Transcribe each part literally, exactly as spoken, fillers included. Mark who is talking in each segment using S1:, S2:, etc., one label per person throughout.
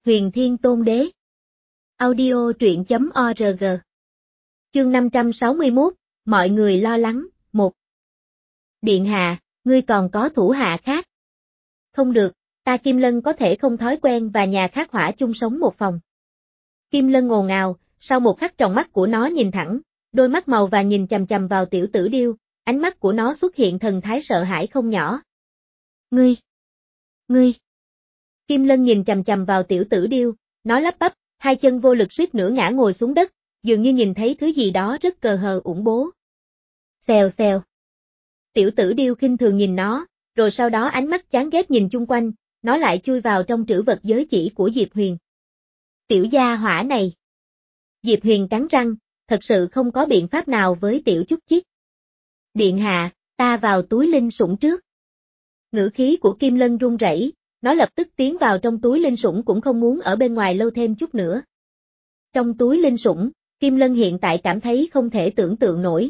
S1: Huyền Thiên Tôn Đế. Audio truyện chấm org. Chương năm trăm sáu mươi mốt, mọi người lo lắng, một. Điện hạ, ngươi còn có thủ hạ khác. Không được, ta Kim Lân có thể không thói quen và nhà khác hỏa chung sống một phòng. Kim Lân ồn ào, sau một khắc tròng mắt của nó nhìn thẳng, đôi mắt màu vàng nhìn chằm chằm vào tiểu tử điêu, ánh mắt của nó xuất hiện thần thái sợ hãi không nhỏ. Ngươi! Ngươi! Kim Lân nhìn chằm chằm vào tiểu tử điêu, nó lắp bắp, hai chân vô lực suýt nữa ngã ngồi xuống đất, dường như nhìn thấy thứ gì đó rất cờ hờ ủng bố. Xèo xèo. Tiểu tử điêu khinh thường nhìn nó, rồi sau đó ánh mắt chán ghét nhìn chung quanh, nó lại chui vào trong trữ vật giới chỉ của Diệp Huyền. Tiểu gia hỏa này. Diệp Huyền cắn răng, thật sự không có biện pháp nào với tiểu chút chiếc. Điện hạ, ta vào túi linh sủng trước. Ngữ khí của Kim Lân run rẩy, nó lập tức tiến vào trong túi linh sủng cũng không muốn ở bên ngoài lâu thêm chút nữa. Trong túi linh sủng, Kim Lân hiện tại cảm thấy không thể tưởng tượng nổi.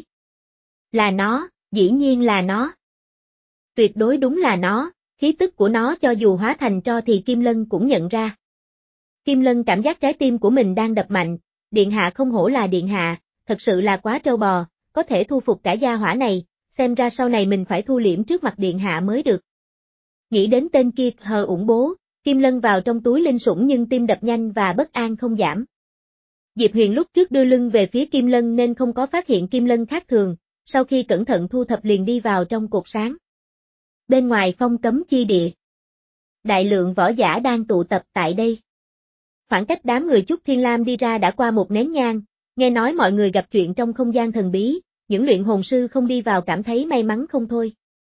S1: Là nó, dĩ nhiên là nó. Tuyệt đối đúng là nó, khí tức của nó cho dù hóa thành tro thì Kim Lân cũng nhận ra. Kim Lân cảm giác trái tim của mình đang đập mạnh, điện hạ không hổ là điện hạ, thật sự là quá trâu bò, có thể thu phục cả gia hỏa này, xem ra sau này mình phải thu liễm trước mặt điện hạ mới được. Nghĩ đến tên kia hờ ủng bố, Kim Lân vào trong túi linh sủng nhưng tim đập nhanh và bất an không giảm. Diệp Huyền lúc trước đưa lưng về phía Kim Lân nên không có phát hiện Kim Lân khác thường, sau khi cẩn thận thu thập liền đi vào trong cột sáng. Bên ngoài phong cấm chi địa. Đại lượng võ giả đang tụ tập tại đây. Khoảng cách đám người Chúc Thiên Lam đi ra đã qua một nén nhang, nghe nói mọi người gặp chuyện trong không gian thần bí, những luyện hồn sư không đi vào cảm thấy may mắn không thôi.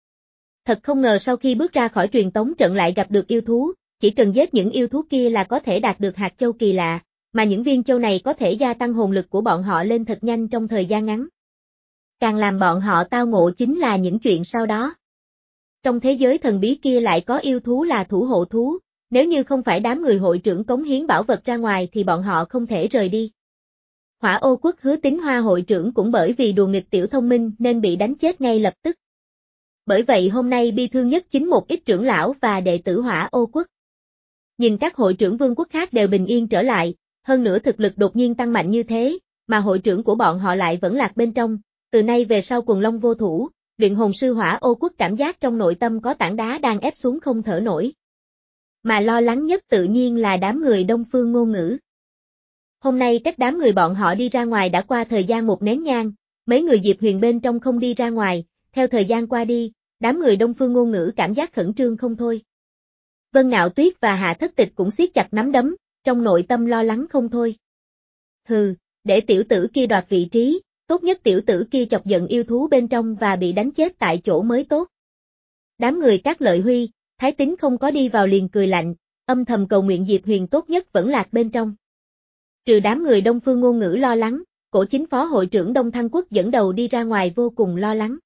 S1: Thật không ngờ sau khi bước ra khỏi truyền tống trận lại gặp được yêu thú, chỉ cần giết những yêu thú kia là có thể đạt được hạt châu kỳ lạ, mà những viên châu này có thể gia tăng hồn lực của bọn họ lên thật nhanh trong thời gian ngắn. Càng làm bọn họ tao ngộ chính là những chuyện sau đó. Trong thế giới thần bí kia lại có yêu thú là thủ hộ thú, nếu như không phải đám người hội trưởng cống hiến bảo vật ra ngoài thì bọn họ không thể rời đi. Hỏa Ô Quốc Hứa Tín Hoa hội trưởng cũng bởi vì đùa nghịch tiểu thông minh nên bị đánh chết ngay lập tức. Bởi vậy hôm nay bi thương nhất chính một ít trưởng lão và đệ tử Hỏa Ô Quốc. Nhìn các hội trưởng vương quốc khác đều bình yên trở lại, hơn nữa thực lực đột nhiên tăng mạnh như thế, mà hội trưởng của bọn họ lại vẫn lạc bên trong, từ nay về sau quần long vô thủ, luyện hồn sư Hỏa Ô Quốc cảm giác trong nội tâm có tảng đá đang ép xuống không thở nổi. Mà lo lắng nhất tự nhiên là đám người Đông Phương Ngôn Ngữ. Hôm nay cách đám người bọn họ đi ra ngoài đã qua thời gian một nén nhang, mấy người Diệp Huyền bên trong không đi ra ngoài, theo thời gian qua đi, đám người Đông Phương Ngôn Ngữ cảm giác khẩn trương không thôi. Vân Ngạo Tuyết và Hạ Thất Tịch cũng siết chặt nắm đấm, trong nội tâm lo lắng không thôi. Hừ, để tiểu tử kia đoạt vị trí, tốt nhất tiểu tử kia chọc giận yêu thú bên trong và bị đánh chết tại chỗ mới tốt. Đám người Cát Lợi Huy, Thái Tín không có đi vào liền cười lạnh, âm thầm cầu nguyện Diệp Huyền tốt nhất vẫn lạc bên trong. Trừ đám người Đông Phương Ngôn Ngữ lo lắng, Cổ Chính phó hội trưởng Đông Thăng Quốc dẫn đầu đi ra ngoài vô cùng lo lắng.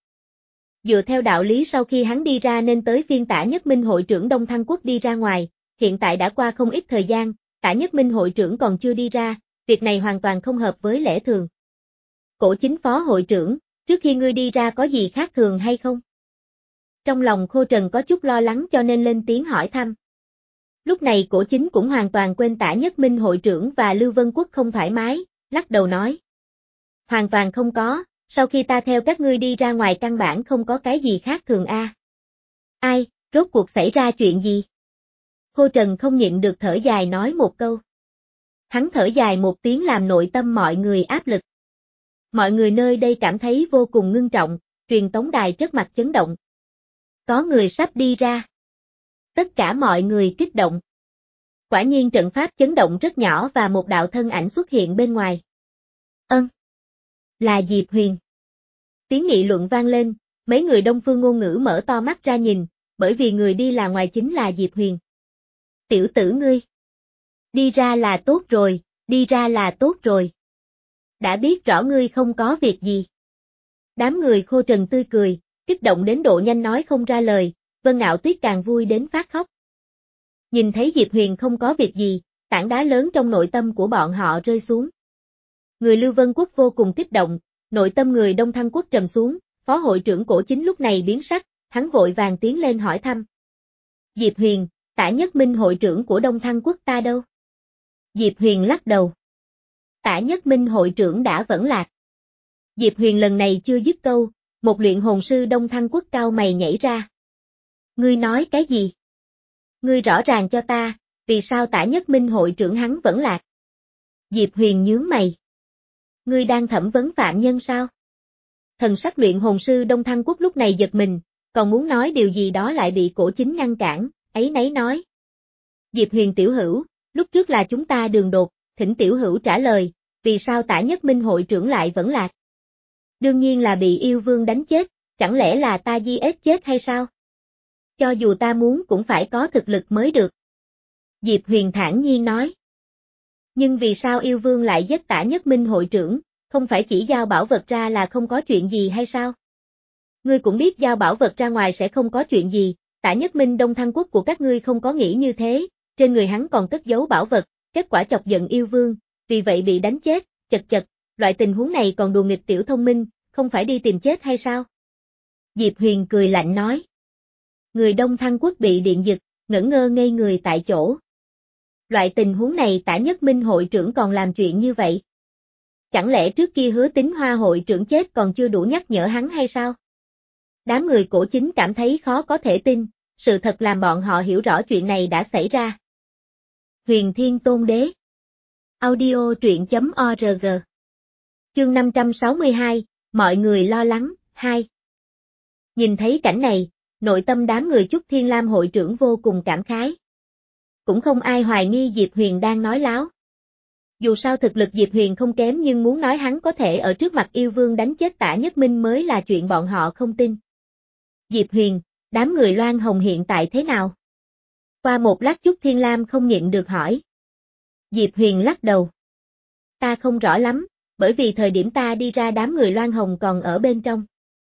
S1: Dựa theo đạo lý sau khi hắn đi ra nên tới phiên Tả Nhất Minh hội trưởng Đông Thăng Quốc đi ra ngoài, hiện tại đã qua không ít thời gian, Tả Nhất Minh hội trưởng còn chưa đi ra, việc này hoàn toàn không hợp với lẽ thường. Cổ Chính phó hội trưởng, trước khi ngươi đi ra có gì khác thường hay không? Trong lòng Khô Trần có chút lo lắng cho nên lên tiếng hỏi thăm. Lúc này Cổ Chính cũng hoàn toàn quên Tả Nhất Minh hội trưởng và Lưu Vân Quốc không thoải mái, lắc đầu nói. Hoàn toàn không có, sau khi ta theo các ngươi đi ra ngoài căn bản không có cái gì khác thường a. À. Ai, rốt cuộc xảy ra chuyện gì? Khô Trần không nhịn được thở dài nói một câu. Hắn thở dài một tiếng làm nội tâm mọi người áp lực. Mọi người nơi đây cảm thấy vô cùng ngưng trọng, truyền tống đài trước mặt chấn động. Có người sắp đi ra. Tất cả mọi người kích động. Quả nhiên trận pháp chấn động rất nhỏ và một đạo thân ảnh xuất hiện bên ngoài. Ân. Là Diệp Huyền. Tiếng nghị luận vang lên, mấy người Đông Phương Ngôn Ngữ mở to mắt ra nhìn, bởi vì người đi là ngoài chính là Diệp Huyền. Tiểu tử ngươi. Đi ra là tốt rồi, đi ra là tốt rồi. Đã biết rõ ngươi không có việc gì. Đám người Khô Trần tươi cười, kích động đến độ nhanh nói không ra lời, Vân Ngạo Tuyết càng vui đến phát khóc. Nhìn thấy Diệp Huyền không có việc gì, tảng đá lớn trong nội tâm của bọn họ rơi xuống. Người Lưu Vân Quốc vô cùng kích động, nội tâm người Đông Thăng Quốc trầm xuống, phó hội trưởng Cổ Chính lúc này biến sắc, hắn vội vàng tiến lên hỏi thăm. Diệp Huyền, Tả Nhất Minh hội trưởng của Đông Thăng Quốc ta đâu? Diệp Huyền lắc đầu. Tả Nhất Minh hội trưởng đã vẫn lạc. Diệp Huyền lần này chưa dứt câu, một luyện hồn sư Đông Thăng Quốc cao mày nhảy ra. Ngươi nói cái gì? Ngươi rõ ràng cho ta, vì sao Tả Nhất Minh hội trưởng hắn vẫn lạc? Diệp Huyền nhướng mày. Ngươi đang thẩm vấn phạm nhân sao? Thần sắc luyện hồn sư Đông Thăng Quốc lúc này giật mình, còn muốn nói điều gì đó lại bị Cổ Chính ngăn cản, ấy nấy nói. Diệp Huyền tiểu hữu, lúc trước là chúng ta đường đột, thỉnh tiểu hữu trả lời, vì sao Tả Nhất Minh hội trưởng lại vẫn lạc? Đương nhiên là bị yêu vương đánh chết, chẳng lẽ là ta di ết chết hay sao? Cho dù ta muốn cũng phải có thực lực mới được. Diệp Huyền thản nhiên nói. Nhưng vì sao yêu vương lại giết Tả Nhất Minh hội trưởng, không phải chỉ giao bảo vật ra là không có chuyện gì hay sao? Ngươi cũng biết giao bảo vật ra ngoài sẽ không có chuyện gì, Tả Nhất Minh Đông Thăng Quốc của các ngươi không có nghĩ như thế, trên người hắn còn cất giấu bảo vật, kết quả chọc giận yêu vương, vì vậy bị đánh chết, chật chật, loại tình huống này còn đùa nghịch tiểu thông minh, không phải đi tìm chết hay sao? Diệp Huyền cười lạnh nói. Người Đông Thăng Quốc bị điện giật, ngẩn ngơ ngây người tại chỗ. Loại tình huống này Tả Nhất Minh hội trưởng còn làm chuyện như vậy? Chẳng lẽ trước kia Hứa Tính Hoa hội trưởng chết còn chưa đủ nhắc nhở hắn hay sao? Đám người Cổ Chính cảm thấy khó có thể tin, sự thật làm bọn họ hiểu rõ chuyện này đã xảy ra. Huyền Thiên Tôn Đế. Audio truyện chấm org. Chương năm trăm sáu mươi hai, mọi người lo lắng, hai. Nhìn thấy cảnh này, nội tâm đám người Chúc Thiên Lam hội trưởng vô cùng cảm khái. Cũng không ai hoài nghi Diệp Huyền đang nói láo. Dù sao thực lực Diệp Huyền không kém nhưng muốn nói hắn có thể ở trước mặt yêu vương đánh chết Tả Nhất Minh mới là chuyện bọn họ không tin. Diệp Huyền, đám người Loan Hồng hiện tại thế nào? Qua một lát Chúc Thiên Lam không nhịn được hỏi. Diệp Huyền lắc đầu. Ta không rõ lắm, bởi vì thời điểm ta đi ra đám người Loan Hồng còn ở bên trong.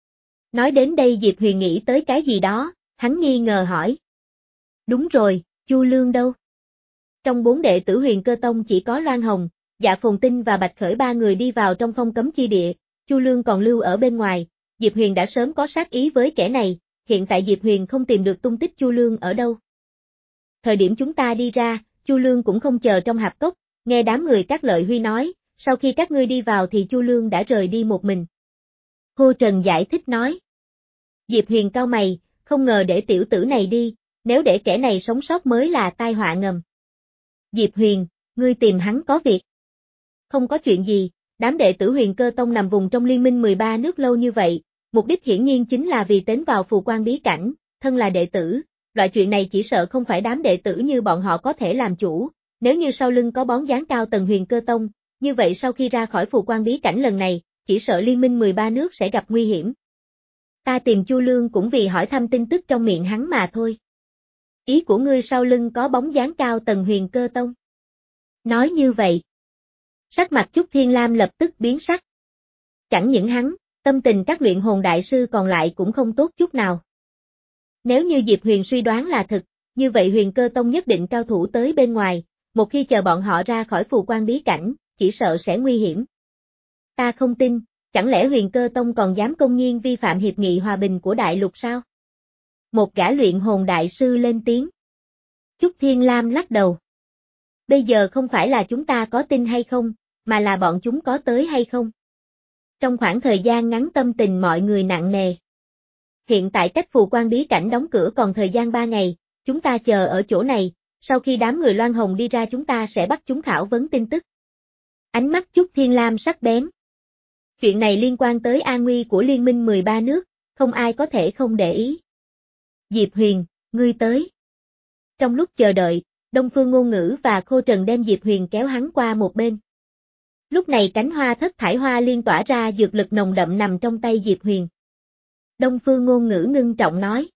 S1: Nói đến đây Diệp Huyền nghĩ tới cái gì đó, hắn nghi ngờ hỏi. Đúng rồi, Chu Lương đâu? Trong bốn đệ tử Huyền Cơ Tông chỉ có Loan Hồng, Dạ Phồn Tinh và Bạch Khởi ba người đi vào trong phong cấm chi địa, Chu Lương còn lưu ở bên ngoài, Diệp Huyền đã sớm có sát ý với kẻ này, hiện tại Diệp Huyền không tìm được tung tích Chu Lương ở đâu. Thời điểm chúng ta đi ra, Chu Lương cũng không chờ trong hạp cốc, nghe đám người các lợi huy nói, sau khi các ngươi đi vào thì Chu Lương đã rời đi một mình. Hô Trần giải thích nói. Diệp Huyền cau mày, không ngờ để tiểu tử này đi, nếu để kẻ này sống sót mới là tai họa ngầm. Diệp Huyền, ngươi tìm hắn có việc. Không có chuyện gì, đám đệ tử Huyền Cơ Tông nằm vùng trong liên minh mười ba nước lâu như vậy, mục đích hiển nhiên chính là vì tiến vào phù quan bí cảnh, thân là đệ tử, loại chuyện này chỉ sợ không phải đám đệ tử như bọn họ có thể làm chủ, nếu như sau lưng có bóng dáng cao tầng Huyền Cơ Tông, như vậy sau khi ra khỏi phù quan bí cảnh lần này, chỉ sợ liên minh mười ba nước sẽ gặp nguy hiểm. Ta tìm Chu Lương cũng vì hỏi thăm tin tức trong miệng hắn mà thôi. Ý của ngươi sau lưng có bóng dáng cao tầng Huyền Cơ Tông. Nói như vậy. Sắc mặt Chúc Thiên Lam lập tức biến sắc. Chẳng những hắn, tâm tình các luyện hồn đại sư còn lại cũng không tốt chút nào. Nếu như Diệp Huyền suy đoán là thật, như vậy Huyền Cơ Tông nhất định cao thủ tới bên ngoài, một khi chờ bọn họ ra khỏi phù quan bí cảnh, chỉ sợ sẽ nguy hiểm. Ta không tin, chẳng lẽ Huyền Cơ Tông còn dám công nhiên vi phạm hiệp nghị hòa bình của đại lục sao? Một gã luyện hồn đại sư lên tiếng. Chúc Thiên Lam lắc đầu. Bây giờ không phải là chúng ta có tin hay không, mà là bọn chúng có tới hay không. Trong khoảng thời gian ngắn tâm tình mọi người nặng nề. Hiện tại cách phù quan bí cảnh đóng cửa còn thời gian ba ngày, chúng ta chờ ở chỗ này, sau khi đám người Loan Hồng đi ra chúng ta sẽ bắt chúng khảo vấn tin tức. Ánh mắt Chúc Thiên Lam sắc bén. Chuyện này liên quan tới an nguy của liên minh mười ba nước, không ai có thể không để ý. Diệp Huyền, ngươi tới. Trong lúc chờ đợi, Đông Phương Ngôn Ngữ và Khô Trần đem Diệp Huyền kéo hắn qua một bên. Lúc này cánh hoa thất thải hoa liên tỏa ra dược lực nồng đậm nằm trong tay Diệp Huyền. Đông Phương Ngôn Ngữ ngưng trọng nói.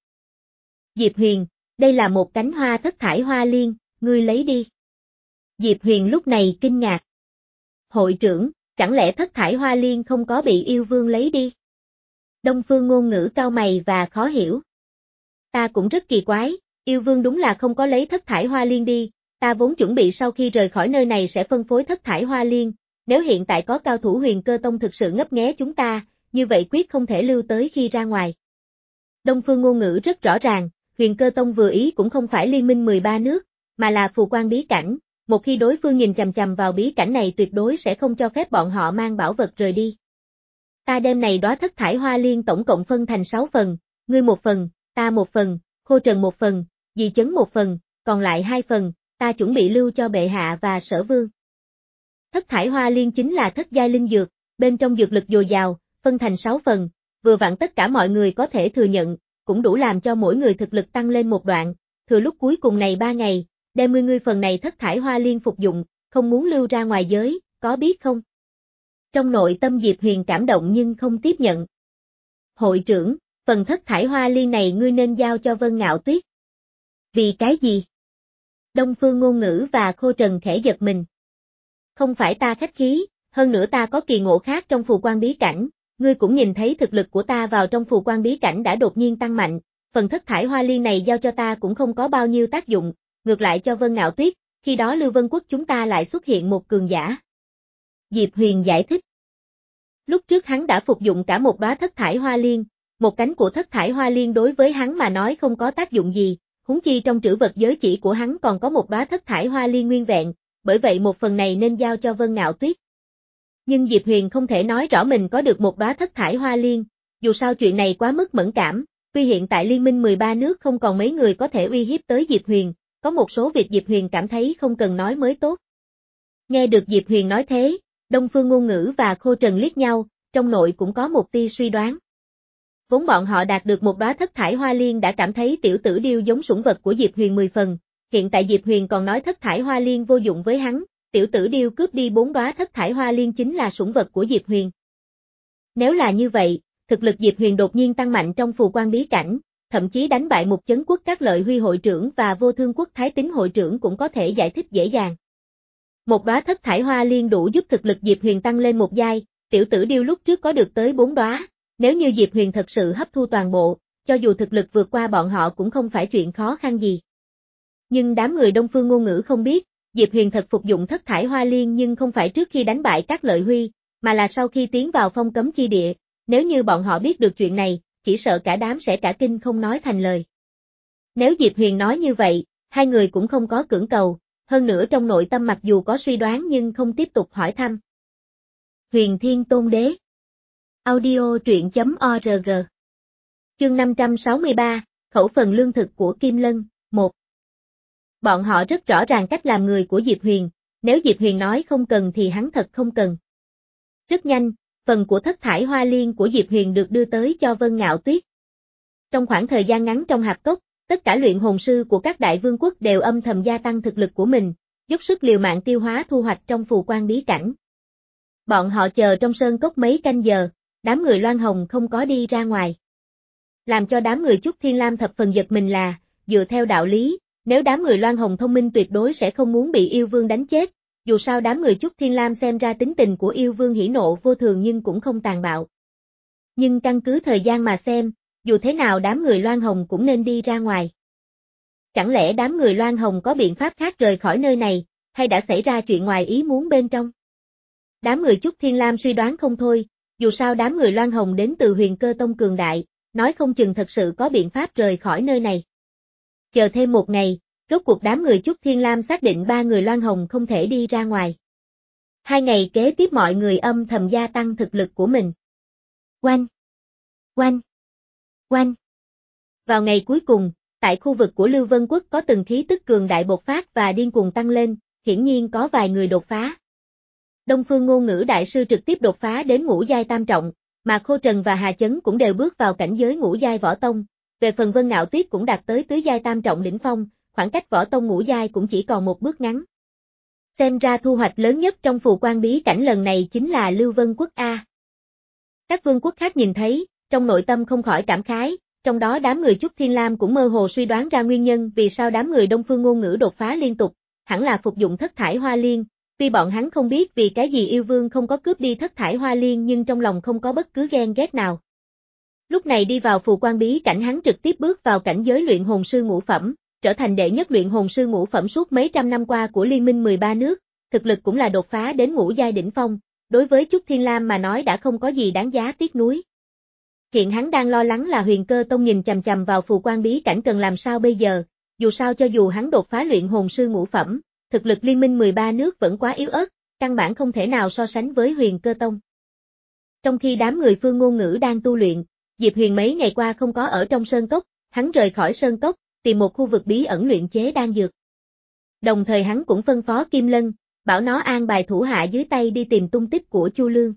S1: Diệp Huyền, đây là một cánh hoa thất thải hoa liên, ngươi lấy đi. Diệp Huyền lúc này kinh ngạc. Hội trưởng, chẳng lẽ thất thải hoa liên không có bị yêu vương lấy đi? Đông Phương Ngôn Ngữ cau mày và khó hiểu. Ta cũng rất kỳ quái, yêu vương đúng là không có lấy thất thải hoa liên đi, ta vốn chuẩn bị sau khi rời khỏi nơi này sẽ phân phối thất thải hoa liên, nếu hiện tại có cao thủ Huyền Cơ Tông thực sự ngấp nghé chúng ta, như vậy quyết không thể lưu tới khi ra ngoài. Đông Phương Ngôn Ngữ rất rõ ràng, Huyền Cơ Tông vừa ý cũng không phải liên minh mười ba nước, mà là phù quan bí cảnh, một khi đối phương nhìn chằm chằm vào bí cảnh này tuyệt đối sẽ không cho phép bọn họ mang bảo vật rời đi. Ta đem này đóa thất thải hoa liên tổng cộng phân thành sáu phần, ngươi một phần, ta một phần, Khô Trần một phần, Dì Chấn một phần, còn lại hai phần, ta chuẩn bị lưu cho bệ hạ và Sở Vương. Thất thải hoa liên chính là thất giai linh dược, bên trong dược lực dồi dào, phân thành sáu phần, vừa vặn tất cả mọi người có thể thừa nhận, cũng đủ làm cho mỗi người thực lực tăng lên một đoạn, thừa lúc cuối cùng này ba ngày, đem mươi ngươi phần này thất thải hoa liên phục dụng, không muốn lưu ra ngoài giới, có biết không? Trong nội tâm Diệp Huyền cảm động nhưng không tiếp nhận. Hội trưởng, phần thất thải hoa liên này ngươi nên giao cho Vân Ngạo Tuyết. Vì cái gì? Đông Phương Ngôn Ngữ và Khô Trần khẽ giật mình. Không phải ta khách khí, hơn nữa ta có kỳ ngộ khác trong phù quan bí cảnh, ngươi cũng nhìn thấy thực lực của ta vào trong phù quan bí cảnh đã đột nhiên tăng mạnh, phần thất thải hoa liên này giao cho ta cũng không có bao nhiêu tác dụng, ngược lại cho Vân Ngạo Tuyết, khi đó Lưu Vân Quốc chúng ta lại xuất hiện một cường giả. Diệp Huyền giải thích. Lúc trước hắn đã phục dụng cả một đóa thất thải hoa liên, một cánh của thất thải hoa liên đối với hắn mà nói không có tác dụng gì, huống chi trong trữ vật giới chỉ của hắn còn có một đóa thất thải hoa liên nguyên vẹn, bởi vậy một phần này nên giao cho Vân Ngạo Tuyết. Nhưng Diệp Huyền không thể nói rõ mình có được một đóa thất thải hoa liên, dù sao chuyện này quá mức mẫn cảm, tuy hiện tại liên minh mười ba nước không còn mấy người có thể uy hiếp tới Diệp Huyền, có một số việc Diệp Huyền cảm thấy không cần nói mới tốt. Nghe được Diệp Huyền nói thế, Đông Phương Ngôn Ngữ và Khô Trần liếc nhau, trong nội cũng có một tia suy đoán. Vốn bọn họ đạt được một đóa thất thải hoa liên đã cảm thấy tiểu tử điêu giống sủng vật của Diệp Huyền mười phần, hiện tại Diệp Huyền còn nói thất thải hoa liên vô dụng với hắn, tiểu tử điêu cướp đi bốn đóa thất thải hoa liên chính là sủng vật của Diệp Huyền. Nếu là như vậy, thực lực Diệp Huyền đột nhiên tăng mạnh trong phù quan bí cảnh, thậm chí đánh bại một chấn quốc các lợi huy hội trưởng và vô thương quốc thái tín hội trưởng cũng có thể giải thích dễ dàng. Một đóa thất thải hoa liên đủ giúp thực lực Diệp Huyền tăng lên một giai, tiểu tử điêu lúc trước có được tới bốn đóa, nếu như Diệp Huyền thật sự hấp thu toàn bộ, cho dù thực lực vượt qua bọn họ cũng không phải chuyện khó khăn gì. Nhưng đám người Đông Phương Ngôn Ngữ không biết, Diệp Huyền thật phục dụng thất thải hoa liên nhưng không phải trước khi đánh bại các lợi huy, mà là sau khi tiến vào phong cấm chi địa, nếu như bọn họ biết được chuyện này, chỉ sợ cả đám sẽ cả kinh không nói thành lời. Nếu Diệp Huyền nói như vậy, hai người cũng không có cưỡng cầu, hơn nữa trong nội tâm mặc dù có suy đoán nhưng không tiếp tục hỏi thăm. Huyền Thiên Tôn Đế Audio truyện chấm org Chương năm trăm sáu mươi ba, Khẩu phần lương thực của Kim Lân, một. Bọn họ rất rõ ràng cách làm người của Diệp Huyền, nếu Diệp Huyền nói không cần thì hắn thật không cần. Rất nhanh, phần của thất thải hoa liên của Diệp Huyền được đưa tới cho Vân Ngạo Tuyết. Trong khoảng thời gian ngắn trong hạp cốc, tất cả luyện hồn sư của các đại vương quốc đều âm thầm gia tăng thực lực của mình, dốc sức liều mạng tiêu hóa thu hoạch trong phù quan bí cảnh. Bọn họ chờ trong sơn cốc mấy canh giờ, đám người Loan Hồng không có đi ra ngoài. Làm cho đám người Chúc Thiên Lam thập phần giật mình là, dựa theo đạo lý, nếu đám người Loan Hồng thông minh tuyệt đối sẽ không muốn bị yêu vương đánh chết, dù sao đám người Chúc Thiên Lam xem ra tính tình của yêu vương hỉ nộ vô thường nhưng cũng không tàn bạo. Nhưng căn cứ thời gian mà xem, dù thế nào đám người Loan Hồng cũng nên đi ra ngoài. Chẳng lẽ đám người Loan Hồng có biện pháp khác rời khỏi nơi này, hay đã xảy ra chuyện ngoài ý muốn bên trong? Đám người Chúc Thiên Lam suy đoán không thôi, dù sao đám người Loan Hồng đến từ Huyền Cơ Tông cường đại, nói không chừng thật sự có biện pháp rời khỏi nơi này. Chờ thêm một ngày, rốt cuộc đám người Chúc Thiên Lam xác định ba người Loan Hồng không thể đi ra ngoài. Hai ngày kế tiếp mọi người âm thầm gia tăng thực lực của mình. Oanh! Oanh! Oanh! Vào ngày cuối cùng, tại khu vực của Lưu Vân Quốc có từng khí tức cường đại bộc phát và điên cuồng tăng lên, hiển nhiên có vài người đột phá. Đông Phương Ngôn Ngữ đại sư trực tiếp đột phá đến ngũ giai tam trọng, mà Khô Trần và Hà Chấn cũng đều bước vào cảnh giới ngũ giai võ tông, về phần Vân Ngạo Tuyết cũng đạt tới tứ giai tam trọng đỉnh phong, khoảng cách võ tông ngũ giai cũng chỉ còn một bước ngắn. Xem ra thu hoạch lớn nhất trong phù quan bí cảnh lần này chính là Lưu Vân Quốc A. Các vương quốc khác nhìn thấy, trong nội tâm không khỏi cảm khái, trong đó đám người Chúc Thiên Lam cũng mơ hồ suy đoán ra nguyên nhân vì sao đám người Đông Phương Ngôn Ngữ đột phá liên tục, hẳn là phục dụng thất thải hoa liên, tuy bọn hắn không biết vì cái gì yêu vương không có cướp đi thất thải hoa liên nhưng trong lòng không có bất cứ ghen ghét nào. Lúc này đi vào phù quan bí cảnh hắn trực tiếp bước vào cảnh giới luyện hồn sư ngũ phẩm, trở thành đệ nhất luyện hồn sư ngũ phẩm suốt mấy trăm năm qua của liên minh mười ba nước, thực lực cũng là đột phá đến ngũ giai đỉnh phong, đối với Chúc Thiên Lam mà nói đã không có gì đáng giá tiếc nuối. Hiện hắn đang lo lắng là Huyền Cơ Tông nhìn chằm chằm vào phù quan bí cảnh cần làm sao bây giờ, dù sao cho dù hắn đột phá luyện hồn sư ngũ phẩm, thực lực liên minh mười ba nước vẫn quá yếu ớt, căn bản không thể nào so sánh với Huyền Cơ Tông. Trong khi đám người Phương Ngôn Ngữ đang tu luyện, Diệp Huyền mấy ngày qua không có ở trong sơn cốc, hắn rời khỏi sơn cốc, tìm một khu vực bí ẩn luyện chế đan dược. Đồng thời hắn cũng phân phó Kim Lân, bảo nó an bài thủ hạ dưới tay đi tìm tung tích của Chu Lương.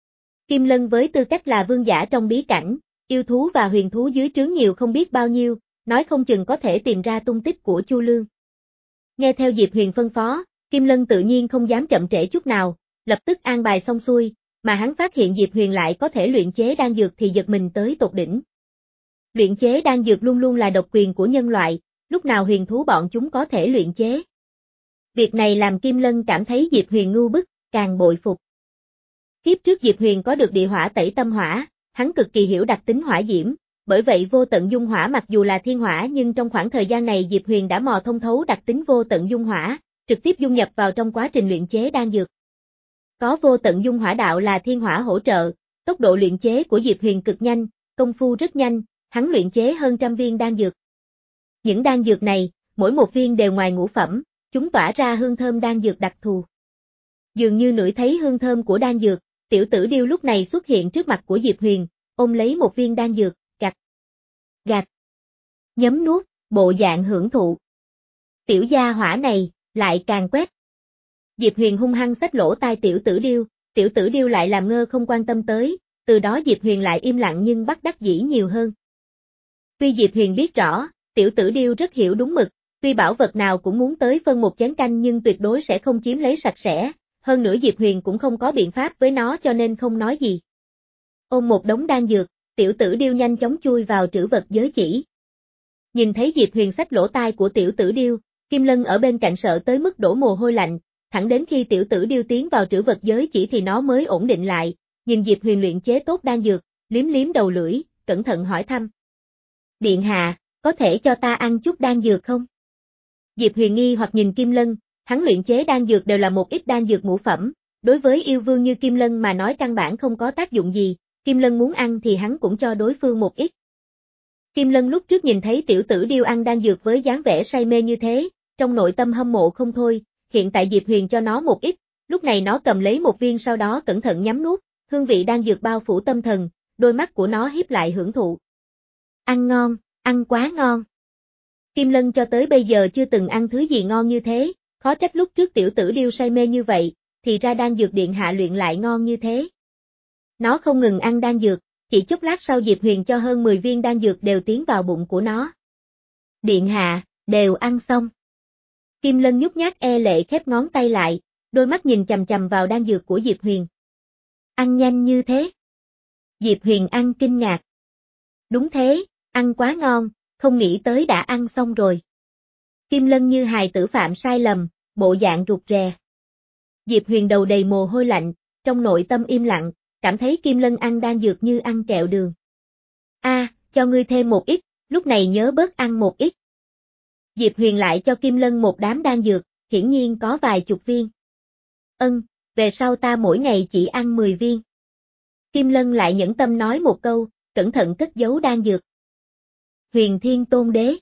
S1: Kim Lân với tư cách là vương giả trong bí cảnh, yêu thú và huyền thú dưới trướng nhiều không biết bao nhiêu, nói không chừng có thể tìm ra tung tích của Chu Lương. Nghe theo Diệp Huyền phân phó, Kim Lân tự nhiên không dám chậm trễ chút nào, lập tức an bài xong xuôi, mà hắn phát hiện Diệp Huyền lại có thể luyện chế đan dược thì giật mình tới tột đỉnh. Luyện chế đan dược luôn luôn là độc quyền của nhân loại, lúc nào huyền thú bọn chúng có thể luyện chế. Việc này làm Kim Lân cảm thấy Diệp Huyền ngu bức, càng bội phục. Kiếp trước Diệp Huyền có được địa hỏa tẩy tâm hỏa, hắn cực kỳ hiểu đặc tính hỏa diễm, bởi vậy vô tận dung hỏa mặc dù là thiên hỏa nhưng trong khoảng thời gian này Diệp Huyền đã mò thông thấu đặc tính vô tận dung hỏa, trực tiếp dung nhập vào trong quá trình luyện chế đan dược. Có vô tận dung hỏa đạo là thiên hỏa hỗ trợ, tốc độ luyện chế của Diệp Huyền cực nhanh, công phu rất nhanh, hắn luyện chế hơn trăm viên đan dược. Những đan dược này, mỗi một viên đều ngoài ngũ phẩm, chúng tỏa ra hương thơm đan dược đặc thù. Dường như ngửi thấy hương thơm của đan dược, tiểu tử điêu lúc này xuất hiện trước mặt của Diệp Huyền, ôm lấy một viên đan dược, gạt, gạt, nhấm nuốt, bộ dạng hưởng thụ. Tiểu gia hỏa này, lại càng quét. Diệp Huyền hung hăng xách lỗ tai tiểu tử điêu, tiểu tử điêu lại làm ngơ không quan tâm tới, từ đó Diệp Huyền lại im lặng nhưng bắt đắc dĩ nhiều hơn. Tuy Diệp Huyền biết rõ, tiểu tử điêu rất hiểu đúng mực, tuy bảo vật nào cũng muốn tới phân một chén canh nhưng tuyệt đối sẽ không chiếm lấy sạch sẽ, hơn nữa Diệp Huyền cũng không có biện pháp với nó cho nên không nói gì. Ôm một đống đan dược, tiểu tử điêu nhanh chóng chui vào trữ vật giới chỉ. Nhìn thấy Diệp Huyền xách lỗ tai của tiểu tử điêu, Kim Lân ở bên cạnh sợ tới mức đổ mồ hôi lạnh, thẳng đến khi tiểu tử điêu tiến vào trữ vật giới chỉ thì nó mới ổn định lại, nhìn Diệp Huyền luyện chế tốt đan dược, liếm liếm đầu lưỡi, cẩn thận hỏi thăm. Điện hạ, có thể cho ta ăn chút đan dược không? Diệp Huyền nghi hoặc nhìn Kim Lân, hắn luyện chế đan dược đều là một ít đan dược ngũ phẩm, đối với yêu vương như Kim Lân mà nói căn bản không có tác dụng gì, Kim Lân muốn ăn thì hắn cũng cho đối phương một ít. Kim Lân lúc trước nhìn thấy tiểu tử điêu ăn đan dược với dáng vẻ say mê như thế, trong nội tâm hâm mộ không thôi, hiện tại Diệp Huyền cho nó một ít, lúc này nó cầm lấy một viên sau đó cẩn thận nhắm nuốt, hương vị đan dược bao phủ tâm thần, đôi mắt của nó híp lại hưởng thụ. Ăn ngon, ăn quá ngon. Kim Lân cho tới bây giờ chưa từng ăn thứ gì ngon như thế, khó trách lúc trước tiểu tử điêu say mê như vậy, thì ra đan dược điện hạ luyện lại ngon như thế. Nó không ngừng ăn đan dược, chỉ chốc lát sau Diệp Huyền cho hơn mười viên đan dược đều tiến vào bụng của nó. Điện hạ, đều ăn xong. Kim Lân nhút nhát e lệ khép ngón tay lại, đôi mắt nhìn chằm chằm vào đan dược của Diệp Huyền. Ăn nhanh như thế. Diệp Huyền ăn kinh ngạc. Đúng thế, ăn quá ngon, không nghĩ tới đã ăn xong rồi. Kim Lân như hài tử phạm sai lầm, bộ dạng rụt rè. Diệp Huyền đầu đầy mồ hôi lạnh, trong nội tâm im lặng, cảm thấy Kim Lân ăn đan dược như ăn kẹo đường. A, à, cho ngươi thêm một ít, lúc này nhớ bớt ăn một ít. Diệp Huyền lại cho Kim Lân một đám đan dược, hiển nhiên có vài chục viên. Ân, về sau ta mỗi ngày chỉ ăn mười viên. Kim Lân lại nhẫn tâm nói một câu, cẩn thận cất giấu đan dược. Huyền Thiên Tôn Đế.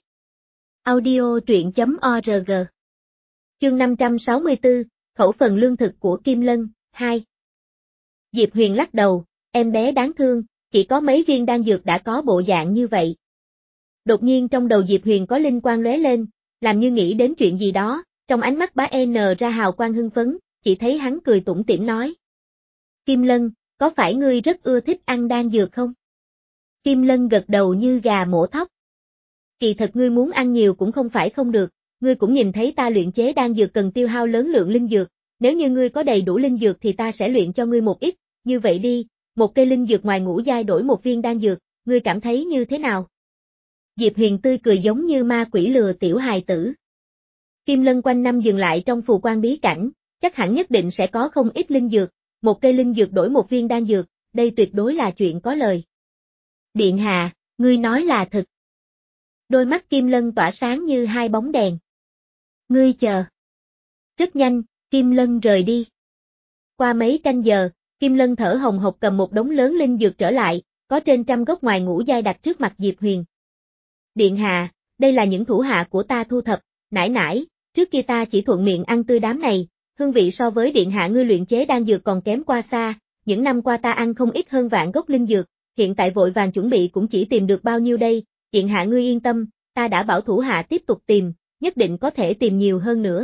S1: Audio truyện chấm org. Chương năm trăm sáu mươi tư, khẩu phần lương thực của Kim Lân, hai. Diệp Huyền lắc đầu, em bé đáng thương, chỉ có mấy viên đan dược đã có bộ dạng như vậy. Đột nhiên trong đầu Diệp Huyền có linh quang lóe lên, làm như nghĩ đến chuyện gì đó, trong ánh mắt bá N ra hào quang hưng phấn, chỉ thấy hắn cười tủm tỉm nói. Kim Lân, có phải ngươi rất ưa thích ăn đan dược không? Kim Lân gật đầu như gà mổ thóc. Kỳ thật ngươi muốn ăn nhiều cũng không phải không được, ngươi cũng nhìn thấy ta luyện chế đan dược cần tiêu hao lớn lượng linh dược, nếu như ngươi có đầy đủ linh dược thì ta sẽ luyện cho ngươi một ít, như vậy đi, một cây linh dược ngoài ngũ giai đổi một viên đan dược, ngươi cảm thấy như thế nào? Diệp Huyền tươi cười giống như ma quỷ lừa tiểu hài tử. Kim Lân quanh năm dừng lại trong phù quan bí cảnh, chắc hẳn nhất định sẽ có không ít linh dược, một cây linh dược đổi một viên đan dược, đây tuyệt đối là chuyện có lời. Điện hạ, ngươi nói là thật. Đôi mắt Kim Lân tỏa sáng như hai bóng đèn. Ngươi chờ. Rất nhanh, Kim Lân rời đi. Qua mấy canh giờ, Kim Lân thở hồng hộc cầm một đống lớn linh dược trở lại, có trên trăm gốc ngoài ngũ giai đặt trước mặt Diệp Huyền. Điện hạ, đây là những thủ hạ của ta thu thập, nải nải, trước kia ta chỉ thuận miệng ăn tươi đám này, hương vị so với điện hạ ngươi luyện chế đan dược còn kém qua xa, những năm qua ta ăn không ít hơn vạn gốc linh dược, hiện tại vội vàng chuẩn bị cũng chỉ tìm được bao nhiêu đây, điện hạ ngươi yên tâm, ta đã bảo thủ hạ tiếp tục tìm, nhất định có thể tìm nhiều hơn nữa.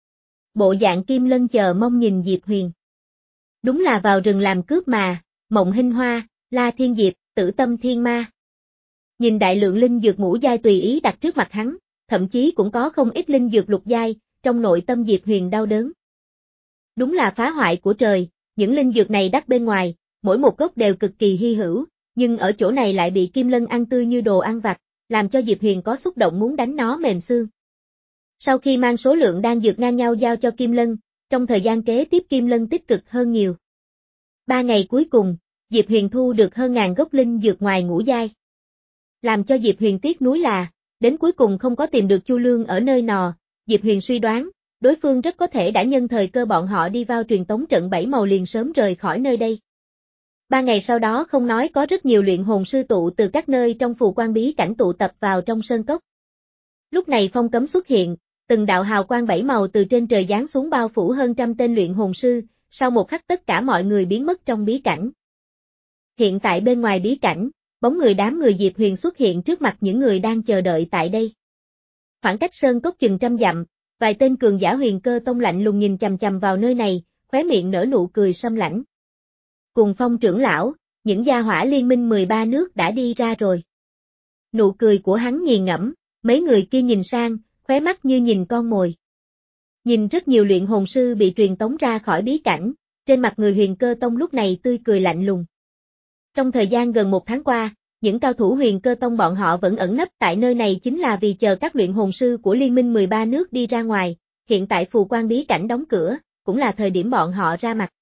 S1: Bộ dạng Kim Lân chờ mong nhìn Diệp Huyền. Đúng là vào rừng làm cướp mà, Mộng Hinh Hoa, La Thiên Diệp, Tử Tâm Thiên Ma. Nhìn đại lượng linh dược ngũ giai tùy ý đặt trước mặt hắn, thậm chí cũng có không ít linh dược lục giai, trong nội tâm Diệp Huyền đau đớn. Đúng là phá hoại của trời, những linh dược này đắt bên ngoài, mỗi một gốc đều cực kỳ hy hữu, nhưng ở chỗ này lại bị Kim Lân ăn tươi như đồ ăn vặt, làm cho Diệp Huyền có xúc động muốn đánh nó mềm xương. Sau khi mang số lượng đan dược ngang nhau giao cho Kim Lân, trong thời gian kế tiếp Kim Lân tích cực hơn nhiều. Ba ngày cuối cùng, Diệp Huyền thu được hơn ngàn gốc linh dược ngoài ngũ giai. Làm cho Diệp Huyền tiếc nuối là, đến cuối cùng không có tìm được Chu Lương ở nơi nọ, Diệp Huyền suy đoán, đối phương rất có thể đã nhân thời cơ bọn họ đi vào truyền tống trận bảy màu liền sớm rời khỏi nơi đây. Ba ngày sau đó không nói có rất nhiều luyện hồn sư tụ từ các nơi trong phù quan bí cảnh tụ tập vào trong sơn cốc. Lúc này phong cấm xuất hiện, từng đạo hào quang bảy màu từ trên trời giáng xuống bao phủ hơn trăm tên luyện hồn sư, sau một khắc tất cả mọi người biến mất trong bí cảnh. Hiện tại bên ngoài bí cảnh, bóng người đám người Diệp Huyền xuất hiện trước mặt những người đang chờ đợi tại đây. Khoảng cách sơn cốc chừng trăm dặm, vài tên cường giả Huyền Cơ Tông lạnh lùng nhìn chằm chằm vào nơi này, khóe miệng nở nụ cười sâm lãnh. Cùng Phong trưởng lão, những gia hỏa liên minh mười ba nước đã đi ra rồi. Nụ cười của hắn nghiền ngẫm, mấy người kia nhìn sang, khóe mắt như nhìn con mồi. Nhìn rất nhiều luyện hồn sư bị truyền tống ra khỏi bí cảnh, trên mặt người Huyền Cơ Tông lúc này tươi cười lạnh lùng. Trong thời gian gần một tháng qua, những cao thủ Huyền Cơ Tông bọn họ vẫn ẩn nấp tại nơi này chính là vì chờ các luyện hồn sư của liên minh mười ba nước đi ra ngoài, hiện tại phù quan bí cảnh đóng cửa, cũng là thời điểm bọn họ ra mặt.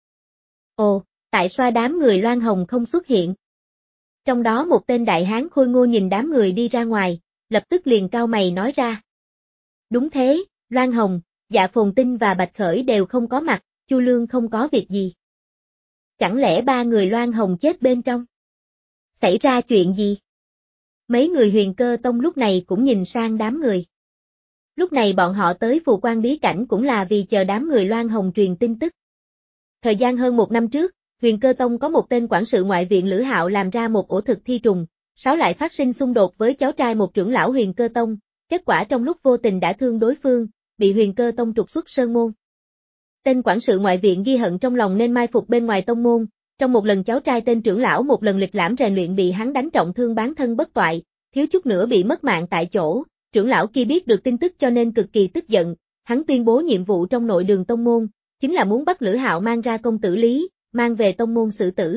S1: Ồ, tại sao đám người Loan Hồng không xuất hiện? Trong đó một tên đại hán khôi ngô nhìn đám người đi ra ngoài, lập tức liền cau mày nói ra. Đúng thế, Loan Hồng, Dạ Phồn Tinh và Bạch Khởi đều không có mặt, Chu Lương không có việc gì. Chẳng lẽ ba người Loan Hồng chết bên trong? Xảy ra chuyện gì? Mấy người Huyền Cơ Tông lúc này cũng nhìn sang đám người. Lúc này bọn họ tới phù quan bí cảnh cũng là vì chờ đám người Loan Hồng truyền tin tức. Thời gian hơn một năm trước, Huyền Cơ Tông có một tên quản sự ngoại viện Lữ Hạo làm ra một ổ thực thi trùng, sáu lại phát sinh xung đột với cháu trai một trưởng lão Huyền Cơ Tông, kết quả trong lúc vô tình đã thương đối phương, bị Huyền Cơ Tông trục xuất sơn môn. Tên quản sự ngoại viện ghi hận trong lòng nên mai phục bên ngoài tông môn, trong một lần cháu trai tên trưởng lão một lần lịch lãm rèn luyện bị hắn đánh trọng thương bán thân bất toại, thiếu chút nữa bị mất mạng tại chỗ, trưởng lão kia biết được tin tức cho nên cực kỳ tức giận, hắn tuyên bố nhiệm vụ trong nội đường tông môn, chính là muốn bắt Lữ Hạo mang ra công tử Lý, mang về tông môn xử tử.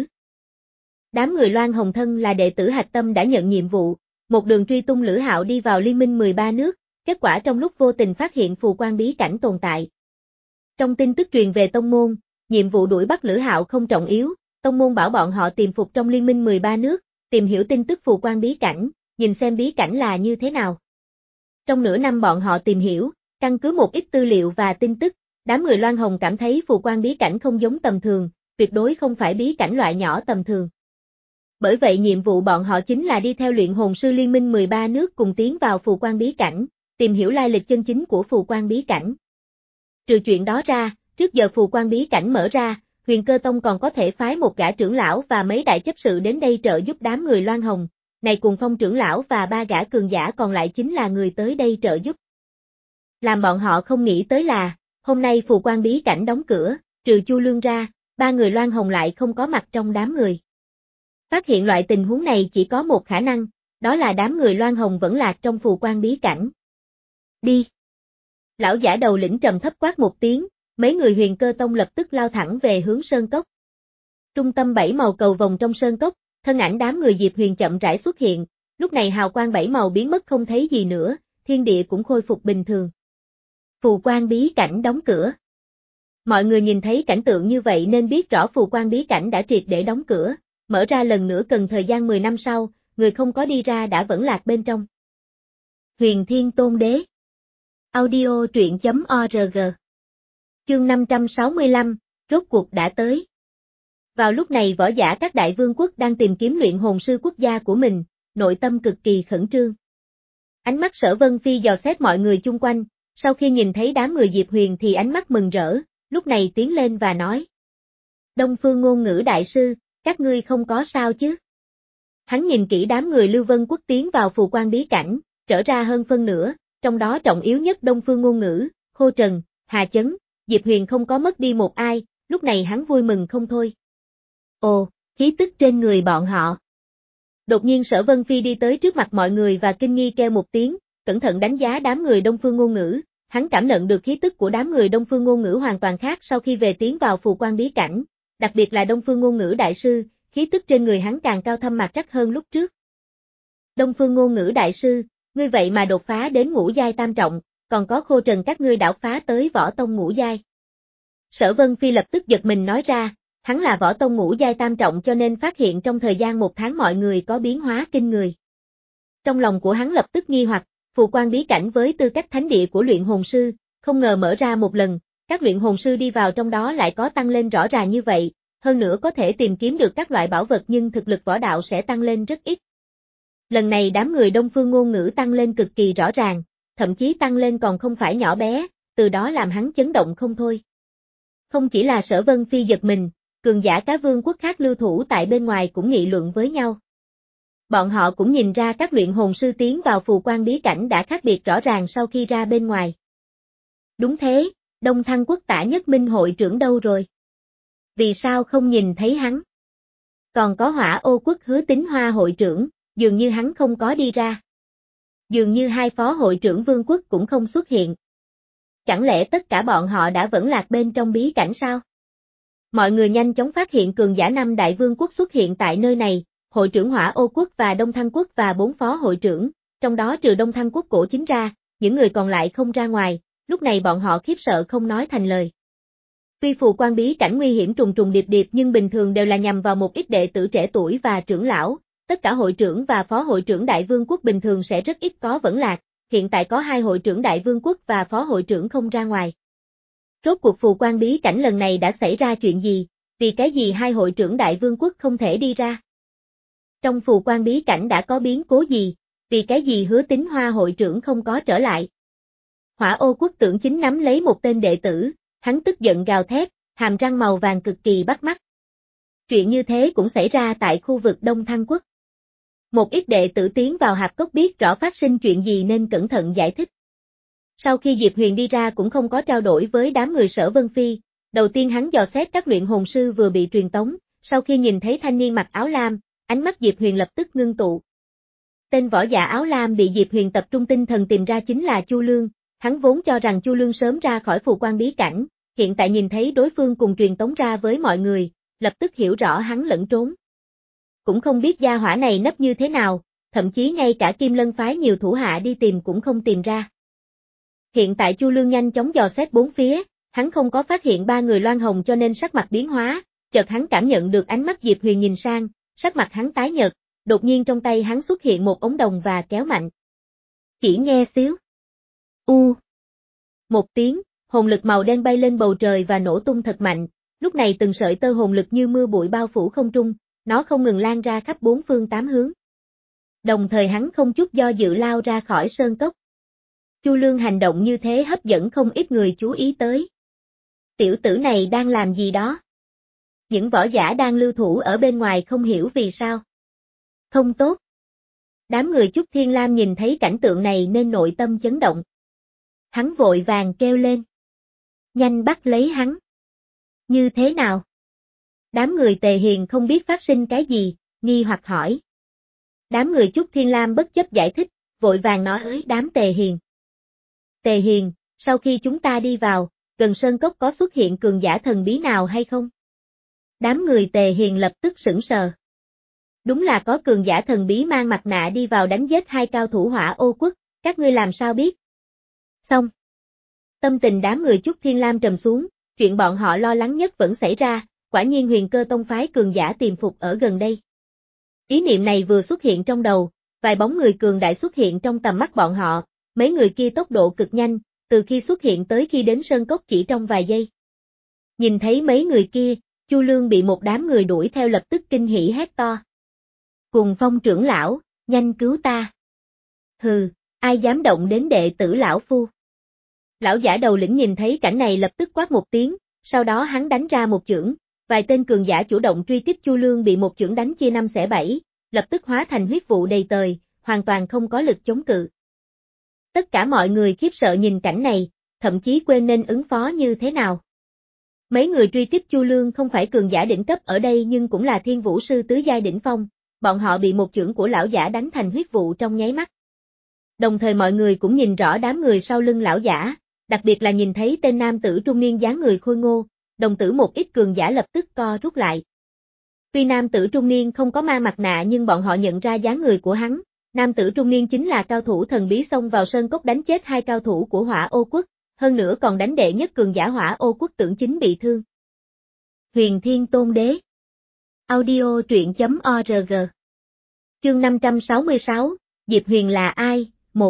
S1: Đám người Loan Hồng thân là đệ tử hạch tâm đã nhận nhiệm vụ, một đường truy tung Lữ Hạo đi vào liên minh mười ba nước, kết quả trong lúc vô tình phát hiện phù quan bí cảnh tồn tại. Trong tin tức truyền về tông môn, nhiệm vụ đuổi bắt Lữ Hạo không trọng yếu, tông môn bảo bọn họ tìm phục trong liên minh mười ba nước, tìm hiểu tin tức phù quan bí cảnh, nhìn xem bí cảnh là như thế nào. Trong nửa năm bọn họ tìm hiểu, căn cứ một ít tư liệu và tin tức, đám người Loan Hồng cảm thấy phù quan bí cảnh không giống tầm thường, tuyệt đối không phải bí cảnh loại nhỏ tầm thường. Bởi vậy nhiệm vụ bọn họ chính là đi theo luyện hồn sư liên minh mười ba nước cùng tiến vào phù quan bí cảnh, tìm hiểu lai lịch chân chính của phù quan bí cảnh. Trừ chuyện đó ra, trước giờ phù quan bí cảnh mở ra, Huyền Cơ Tông còn có thể phái một gã trưởng lão và mấy đại chấp sự đến đây trợ giúp đám người Loan Hồng, này cùng Phong trưởng lão và ba gã cường giả còn lại chính là người tới đây trợ giúp. Làm bọn họ không nghĩ tới là, hôm nay phù quan bí cảnh đóng cửa, trừ Chu Lương ra, ba người Loan Hồng lại không có mặt trong đám người. Phát hiện loại tình huống này chỉ có một khả năng, đó là đám người Loan Hồng vẫn lạc trong phù quan bí cảnh. Đi! Lão giả đầu lĩnh trầm thấp quát một tiếng, mấy người Huyền Cơ Tông lập tức lao thẳng về hướng sơn cốc. Trung tâm bảy màu cầu vòng trong sơn cốc, thân ảnh đám người Diệp Huyền chậm rãi xuất hiện, lúc này hào quang bảy màu biến mất không thấy gì nữa, thiên địa cũng khôi phục bình thường. Phù quan bí cảnh đóng cửa. Mọi người nhìn thấy cảnh tượng như vậy nên biết rõ phù quan bí cảnh đã triệt để đóng cửa, mở ra lần nữa cần thời gian mười năm sau, người không có đi ra đã vẫn lạc bên trong. Huyền Thiên Tôn Đế. Audio truyện chấm org. Chương năm trăm sáu mươi lăm, rốt cuộc đã tới. Vào lúc này võ giả các đại vương quốc đang tìm kiếm luyện hồn sư quốc gia của mình, nội tâm cực kỳ khẩn trương. Ánh mắt Sở Vân Phi dò xét mọi người chung quanh, Sau khi nhìn thấy đám người Diệp Huyền thì ánh mắt mừng rỡ, lúc này tiến lên và nói. Đông Phương Ngôn Ngữ đại sư, các ngươi không có sao chứ? Hắn nhìn kỹ đám người Lưu Vân Quốc tiến vào phù quan bí cảnh, trở ra hơn phân nửa, trong đó trọng yếu nhất Đông Phương Ngôn Ngữ, Khô Trần, Hà Chấn, Diệp Huyền không có mất đi một ai, lúc này hắn vui mừng không thôi. Ồ, khí tức trên người bọn họ. Đột nhiên Sở Vân Phi đi tới trước mặt mọi người và kinh nghi kêu một tiếng, cẩn thận đánh giá đám người Đông Phương Ngôn Ngữ, hắn cảm nhận được khí tức của đám người Đông Phương Ngôn Ngữ hoàn toàn khác sau khi về tiến vào phù quan bí cảnh, đặc biệt là Đông Phương Ngôn Ngữ đại sư, khí tức trên người hắn càng cao thâm mạc trắc hơn lúc trước. Đông Phương Ngôn Ngữ đại sư, ngươi vậy mà đột phá đến ngũ giai tam trọng, còn có Khô Trần các ngươi đảo phá tới võ tông ngũ giai. Sở Vân Phi lập tức giật mình nói ra, hắn là võ tông ngũ giai tam trọng cho nên phát hiện trong thời gian một tháng mọi người có biến hóa kinh người. Trong lòng của hắn lập tức nghi hoặc, phù quan bí cảnh với tư cách thánh địa của luyện hồn sư, không ngờ mở ra một lần, các luyện hồn sư đi vào trong đó lại có tăng lên rõ ràng như vậy, hơn nữa có thể tìm kiếm được các loại bảo vật nhưng thực lực võ đạo sẽ tăng lên rất ít. Lần này đám người Đông Phương Ngôn Ngữ tăng lên cực kỳ rõ ràng, thậm chí tăng lên còn không phải nhỏ bé, từ đó làm hắn chấn động không thôi. Không chỉ là Sở Vân Phi giật mình, cường giả Cá Vương quốc khác lưu thủ tại bên ngoài cũng nghị luận với nhau. Bọn họ cũng nhìn ra các luyện hồn sư tiến vào phù quan bí cảnh đã khác biệt rõ ràng sau khi ra bên ngoài. Đúng thế, Đông Thăng Quốc Tả Nhất Minh hội trưởng đâu rồi? Vì sao không nhìn thấy hắn? Còn có Hỏa Ô Quốc Hứa Tín Hoa hội trưởng, dường như hắn không có đi ra. Dường như hai phó hội trưởng Vương quốc cũng không xuất hiện. Chẳng lẽ tất cả bọn họ đã vẫn lạc bên trong bí cảnh sao? Mọi người nhanh chóng phát hiện cường giả năm đại vương quốc xuất hiện tại nơi này, hội trưởng Hỏa Ô Quốc và Đông Thăng Quốc và bốn phó hội trưởng, trong đó trừ Đông Thăng Quốc cổ chính ra, những người còn lại không ra ngoài, lúc này bọn họ khiếp sợ không nói thành lời. Tuy phù quan bí cảnh nguy hiểm trùng trùng điệp điệp nhưng bình thường đều là nhằm vào một ít đệ tử trẻ tuổi và trưởng lão, tất cả hội trưởng và phó hội trưởng đại vương quốc bình thường sẽ rất ít có vẫn lạc, hiện tại có hai hội trưởng đại vương quốc và phó hội trưởng không ra ngoài. Rốt cuộc phù quan bí cảnh lần này đã xảy ra chuyện gì, vì cái gì hai hội trưởng đại vương quốc không thể đi ra? Trong phù quan bí cảnh đã có biến cố gì, vì cái gì Hứa Tín Hoa hội trưởng không có trở lại? Hỏa Ô Quốc tưởng chính nắm lấy một tên đệ tử, hắn tức giận gào thét, hàm răng màu vàng cực kỳ bắt mắt. Chuyện như thế cũng xảy ra tại khu vực Đông Thăng Quốc. Một ít đệ tử tiến vào hạp cốc biết rõ phát sinh chuyện gì nên cẩn thận giải thích. Sau khi Diệp Huyền đi ra cũng không có trao đổi với đám người Sở Vân Phi, đầu tiên hắn dò xét các luyện hồn sư vừa bị truyền tống, sau khi nhìn thấy thanh niên mặc áo lam, ánh mắt Diệp Huyền lập tức ngưng tụ. Tên võ giả áo lam bị Diệp Huyền tập trung tinh thần tìm ra chính là Chu Lương, hắn vốn cho rằng Chu Lương sớm ra khỏi phù quan bí cảnh, hiện tại nhìn thấy đối phương cùng truyền tống ra với mọi người, lập tức hiểu rõ hắn lẫn trốn. Cũng không biết gia hỏa này nấp như thế nào, thậm chí ngay cả Kim Lân phái nhiều thủ hạ đi tìm cũng không tìm ra. Hiện tại Chu Lương nhanh chóng dò xét bốn phía, hắn không có phát hiện ba người Loan Hồng cho nên sắc mặt biến hóa, chợt hắn cảm nhận được ánh mắt Diệp Huyền nhìn sang, sắc mặt hắn tái nhợt, đột nhiên trong tay hắn xuất hiện một ống đồng và kéo mạnh. Chỉ nghe xíu. U. Một tiếng, hồn lực màu đen bay lên bầu trời và nổ tung thật mạnh, lúc này từng sợi tơ hồn lực như mưa bụi bao phủ không trung, nó không ngừng lan ra khắp bốn phương tám hướng. Đồng thời hắn không chút do dự lao ra khỏi sơn cốc. Chu Lương hành động như thế hấp dẫn không ít người chú ý tới. Tiểu tử này đang làm gì đó? Những võ giả đang lưu thủ ở bên ngoài không hiểu vì sao. Không tốt. Đám người Chúc Thiên Lam nhìn thấy cảnh tượng này nên nội tâm chấn động. Hắn vội vàng kêu lên. Nhanh bắt lấy hắn. Như thế nào? Đám người Tề Hiền không biết phát sinh cái gì, nghi hoặc hỏi. Đám người Chúc Thiên Lam bất chấp giải thích, vội vàng nói với đám Tề Hiền. Tề Hiền, sau khi chúng ta đi vào, gần sơn cốc có xuất hiện cường giả thần bí nào hay không? Đám người Tề Hiền lập tức sững sờ. Đúng là có cường giả thần bí mang mặt nạ đi vào đánh giết hai cao thủ Hỏa Ô Quốc, các ngươi làm sao biết? Xong. Tâm tình đám người Chúc Thiên Lam trầm xuống, chuyện bọn họ lo lắng nhất vẫn xảy ra, quả nhiên Huyền Cơ Tông phái cường giả tiềm phục ở gần đây. Ý niệm này vừa xuất hiện trong đầu, vài bóng người cường đại xuất hiện trong tầm mắt bọn họ, mấy người kia tốc độ cực nhanh, từ khi xuất hiện tới khi đến sơn cốc chỉ trong vài giây. Nhìn thấy mấy người kia, Chu Lương bị một đám người đuổi theo lập tức kinh hỉ hét to. Cùng Phong trưởng lão, nhanh cứu ta. Hừ, ai dám động đến đệ tử lão phu. Lão giả đầu lĩnh nhìn thấy cảnh này lập tức quát một tiếng, sau đó hắn đánh ra một chưởng, vài tên cường giả chủ động truy kích Chu Lương bị một chưởng đánh chia năm xẻ bảy, lập tức hóa thành huyết vụ đầy trời, hoàn toàn không có lực chống cự. Tất cả mọi người khiếp sợ nhìn cảnh này, thậm chí quên nên ứng phó như thế nào. Mấy người truy kích Chu Lương không phải cường giả đỉnh cấp ở đây nhưng cũng là thiên vũ sư tứ giai đỉnh phong, bọn họ bị một chưởng của lão giả đánh thành huyết vụ trong nháy mắt. Đồng thời mọi người cũng nhìn rõ đám người sau lưng lão giả, đặc biệt là nhìn thấy tên nam tử trung niên dáng người khôi ngô, đồng tử một ít cường giả lập tức co rút lại. Tuy nam tử trung niên không có ma mặt nạ nhưng bọn họ nhận ra dáng người của hắn, nam tử trung niên chính là cao thủ thần bí xông vào sơn cốc đánh chết hai cao thủ của Hỏa Ô Quốc, hơn nữa còn đánh đệ nhất cường giả Hỏa Ô Quốc Tưởng Chính bị thương. Huyền Thiên Tôn Đế. Audio truyện chấm org. Chương năm trăm sáu mươi sáu, Diệp Huyền là ai? một.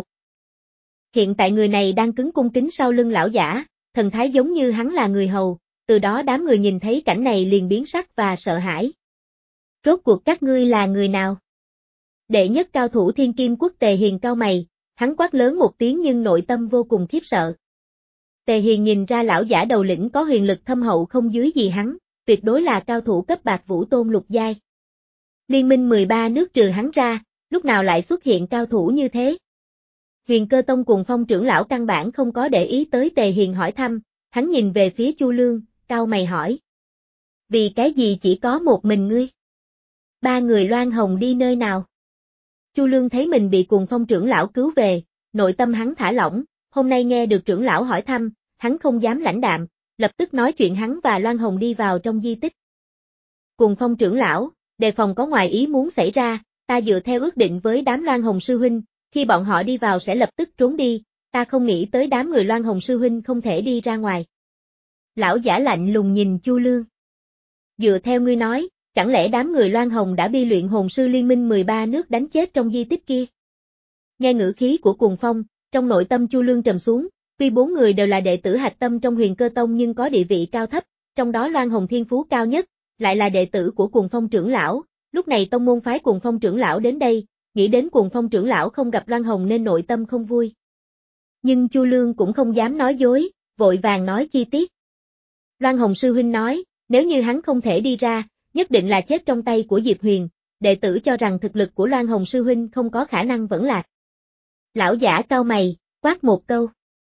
S1: Hiện tại người này đang cứng cung kính sau lưng lão giả, thần thái giống như hắn là người hầu, từ đó đám người nhìn thấy cảnh này liền biến sắc và sợ hãi. Rốt cuộc các ngươi là người nào? Đệ nhất cao thủ Thiên Kim Quốc Tề Hiền cau mày, hắn quát lớn một tiếng nhưng nội tâm vô cùng khiếp sợ. Tề Hiền nhìn ra lão giả đầu lĩnh có huyền lực thâm hậu không dưới gì hắn, tuyệt đối là cao thủ cấp bạc vũ tôn lục giai. Liên minh mười ba nước trừ hắn ra, lúc nào lại xuất hiện cao thủ như thế? Huyền Cơ Tông cùng Phong trưởng lão căn bản không có để ý tới Tề Hiền hỏi thăm, hắn nhìn về phía Chu Lương, cau mày hỏi. Vì cái gì chỉ có một mình ngươi? Ba người Loan Hồng đi nơi nào? Chu Lương thấy mình bị cùng Phong trưởng lão cứu về, nội tâm hắn thả lỏng, hôm nay nghe được trưởng lão hỏi thăm, hắn không dám lãnh đạm, lập tức nói chuyện hắn và Loan Hồng đi vào trong di tích. Cùng Phong trưởng lão, đề phòng có ngoài ý muốn xảy ra, ta dựa theo ước định với đám Loan Hồng sư huynh, khi bọn họ đi vào sẽ lập tức trốn đi, ta không nghĩ tới đám người Loan Hồng sư huynh không thể đi ra ngoài. Lão giả lạnh lùng nhìn Chu Lương. Dựa theo ngươi nói, chẳng lẽ đám người Loan Hồng đã bi luyện hồn sư liên minh mười ba nước đánh chết trong di tích kia? Nghe ngữ khí của Cuồng Phong, trong nội tâm Chu Lương trầm xuống, tuy bốn người đều là đệ tử hạch tâm trong Huyền Cơ Tông nhưng có địa vị cao thấp, trong đó Loan Hồng thiên phú cao nhất, lại là đệ tử của Cuồng Phong trưởng lão, lúc này tông môn phái Cuồng Phong trưởng lão đến đây, nghĩ đến Cuồng Phong trưởng lão không gặp Loan Hồng nên nội tâm không vui. Nhưng Chu Lương cũng không dám nói dối, vội vàng nói chi tiết. Loan Hồng sư huynh nói, nếu như hắn không thể đi ra, nhất định là chết trong tay của Diệp Huyền, đệ tử cho rằng thực lực của Loan Hồng sư huynh không có khả năng vẫn lạc. Lão giả cau mày, quát một câu.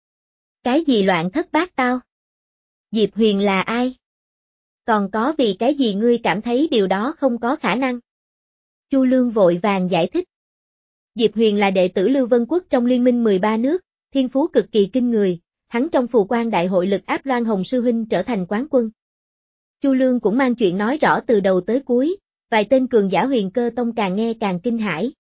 S1: Cái gì loạn thất bát tao? Diệp Huyền là ai? Còn có vì cái gì ngươi cảm thấy điều đó không có khả năng? Chu Lương vội vàng giải thích. Diệp Huyền là đệ tử Lưu Vân Quốc trong liên minh mười ba nước, thiên phú cực kỳ kinh người, hắn trong phù quan đại hội lực áp Loan Hồng sư huynh trở thành quán quân. Chu Lương cũng mang chuyện nói rõ từ đầu tới cuối, vài tên cường giả Huyền Cơ Tông càng nghe càng kinh hãi.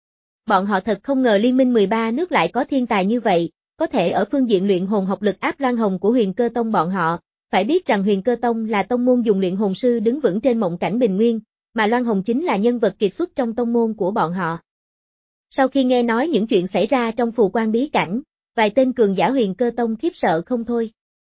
S1: Bọn họ thật không ngờ liên minh mười ba nước lại có thiên tài như vậy, có thể ở phương diện luyện hồn học lực áp Loan Hồng của Huyền Cơ Tông bọn họ, phải biết rằng Huyền Cơ Tông là tông môn dùng luyện hồn sư đứng vững trên mộng cảnh bình nguyên, mà Loan Hồng chính là nhân vật kiệt xuất trong tông môn của bọn họ. Sau khi nghe nói những chuyện xảy ra trong phù quan bí cảnh, vài tên cường giả Huyền Cơ Tông khiếp sợ không thôi.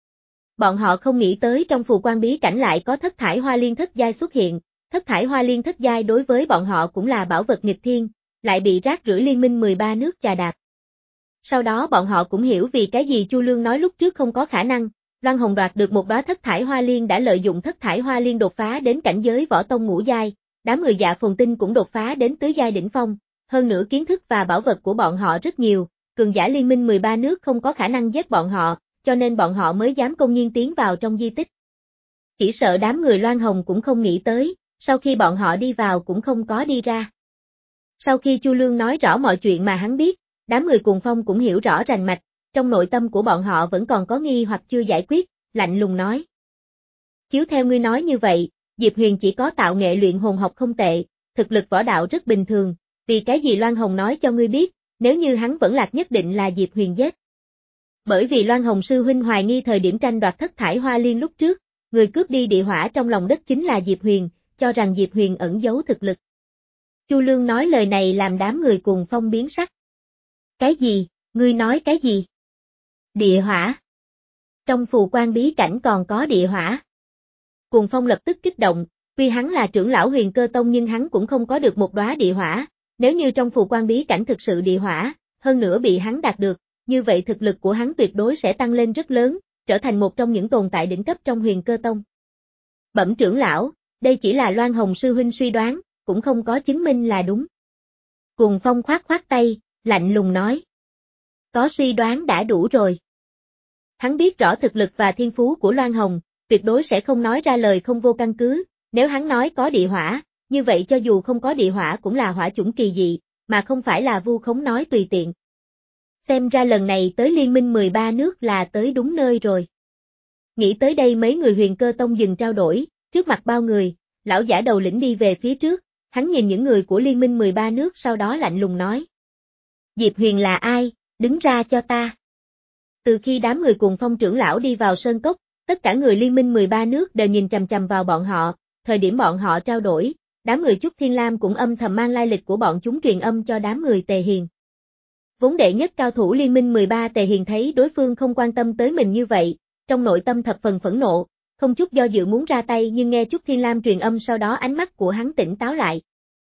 S1: Bọn họ không nghĩ tới trong phù quan bí cảnh lại có thất thải hoa liên thất giai xuất hiện, thất thải hoa liên thất giai đối với bọn họ cũng là bảo vật nghịch thiên, lại bị rác rưởi liên minh mười ba nước chà đạp. Sau đó bọn họ cũng hiểu vì cái gì Chu Lương nói lúc trước không có khả năng, Loan Hồng đoạt được một đóa thất thải hoa liên đã lợi dụng thất thải hoa liên đột phá đến cảnh giới võ tông ngũ giai, đám người Dạ Phồn Tinh cũng đột phá đến tứ giai đỉnh phong, hơn nữa kiến thức và bảo vật của bọn họ rất nhiều, cường giả liên minh mười ba nước không có khả năng giết bọn họ, cho nên bọn họ mới dám công nhiên tiến vào trong di tích. Chỉ sợ đám người Loan Hồng cũng không nghĩ tới, sau khi bọn họ đi vào cũng không có đi ra. Sau khi Chu Lương nói rõ mọi chuyện mà hắn biết, đám người Cuồng Phong cũng hiểu rõ rành mạch, trong nội tâm của bọn họ vẫn còn có nghi hoặc chưa giải quyết, lạnh lùng nói. Chiếu theo ngươi nói như vậy, Diệp Huyền chỉ có tạo nghệ luyện hồn học không tệ, thực lực võ đạo rất bình thường, vì cái gì Loan Hồng nói cho ngươi biết, nếu như hắn vẫn lạc nhất định là Diệp Huyền giết. Bởi vì Loan Hồng sư huynh hoài nghi thời điểm tranh đoạt thất thải hoa liên lúc trước, người cướp đi địa hỏa trong lòng đất chính là Diệp Huyền, cho rằng Diệp Huyền ẩn giấu thực lực. Chu Lương nói lời này làm đám người Cuồng Phong biến sắc. Cái gì, ngươi nói cái gì? Địa hỏa. Trong phù quan bí cảnh còn có địa hỏa. Cuồng Phong lập tức kích động, tuy hắn là trưởng lão Huyền Cơ Tông nhưng hắn cũng không có được một đóa địa hỏa, nếu như trong phù quan bí cảnh thực sự địa hỏa, hơn nữa bị hắn đạt được, như vậy thực lực của hắn tuyệt đối sẽ tăng lên rất lớn, trở thành một trong những tồn tại đỉnh cấp trong Huyền Cơ Tông. Bẩm trưởng lão, đây chỉ là Loan Hồng sư huynh suy đoán, cũng không có chứng minh là đúng. Cuồng Phong khoát khoát tay, lạnh lùng nói. Có suy đoán đã đủ rồi. Hắn biết rõ thực lực và thiên phú của Loan Hồng, tuyệt đối sẽ không nói ra lời không vô căn cứ, nếu hắn nói có địa hỏa, như vậy cho dù không có địa hỏa cũng là hỏa chủng kỳ dị, mà không phải là vu khống nói tùy tiện. Xem ra lần này tới Liên minh mười ba nước là tới đúng nơi rồi. Nghĩ tới đây mấy người Huyền Cơ Tông dừng trao đổi, trước mặt bao người, lão giả đầu lĩnh đi về phía trước, hắn nhìn những người của Liên minh mười ba nước sau đó lạnh lùng nói. Diệp Huyền là ai, đứng ra cho ta. Từ khi đám người Cuồng Phong trưởng lão đi vào sơn cốc, tất cả người Liên minh mười ba nước đều nhìn chằm chằm vào bọn họ, thời điểm bọn họ trao đổi, đám người Trúc Thiên Lam cũng âm thầm mang lai lịch của bọn chúng truyền âm cho đám người Tề Hiền. Vốn đệ nhất cao thủ Liên minh mười ba Tề Hiền thấy đối phương không quan tâm tới mình như vậy, trong nội tâm thập phần phẫn nộ, không chút do dự muốn ra tay nhưng nghe Trúc Thiên Lam truyền âm sau đó ánh mắt của hắn tỉnh táo lại.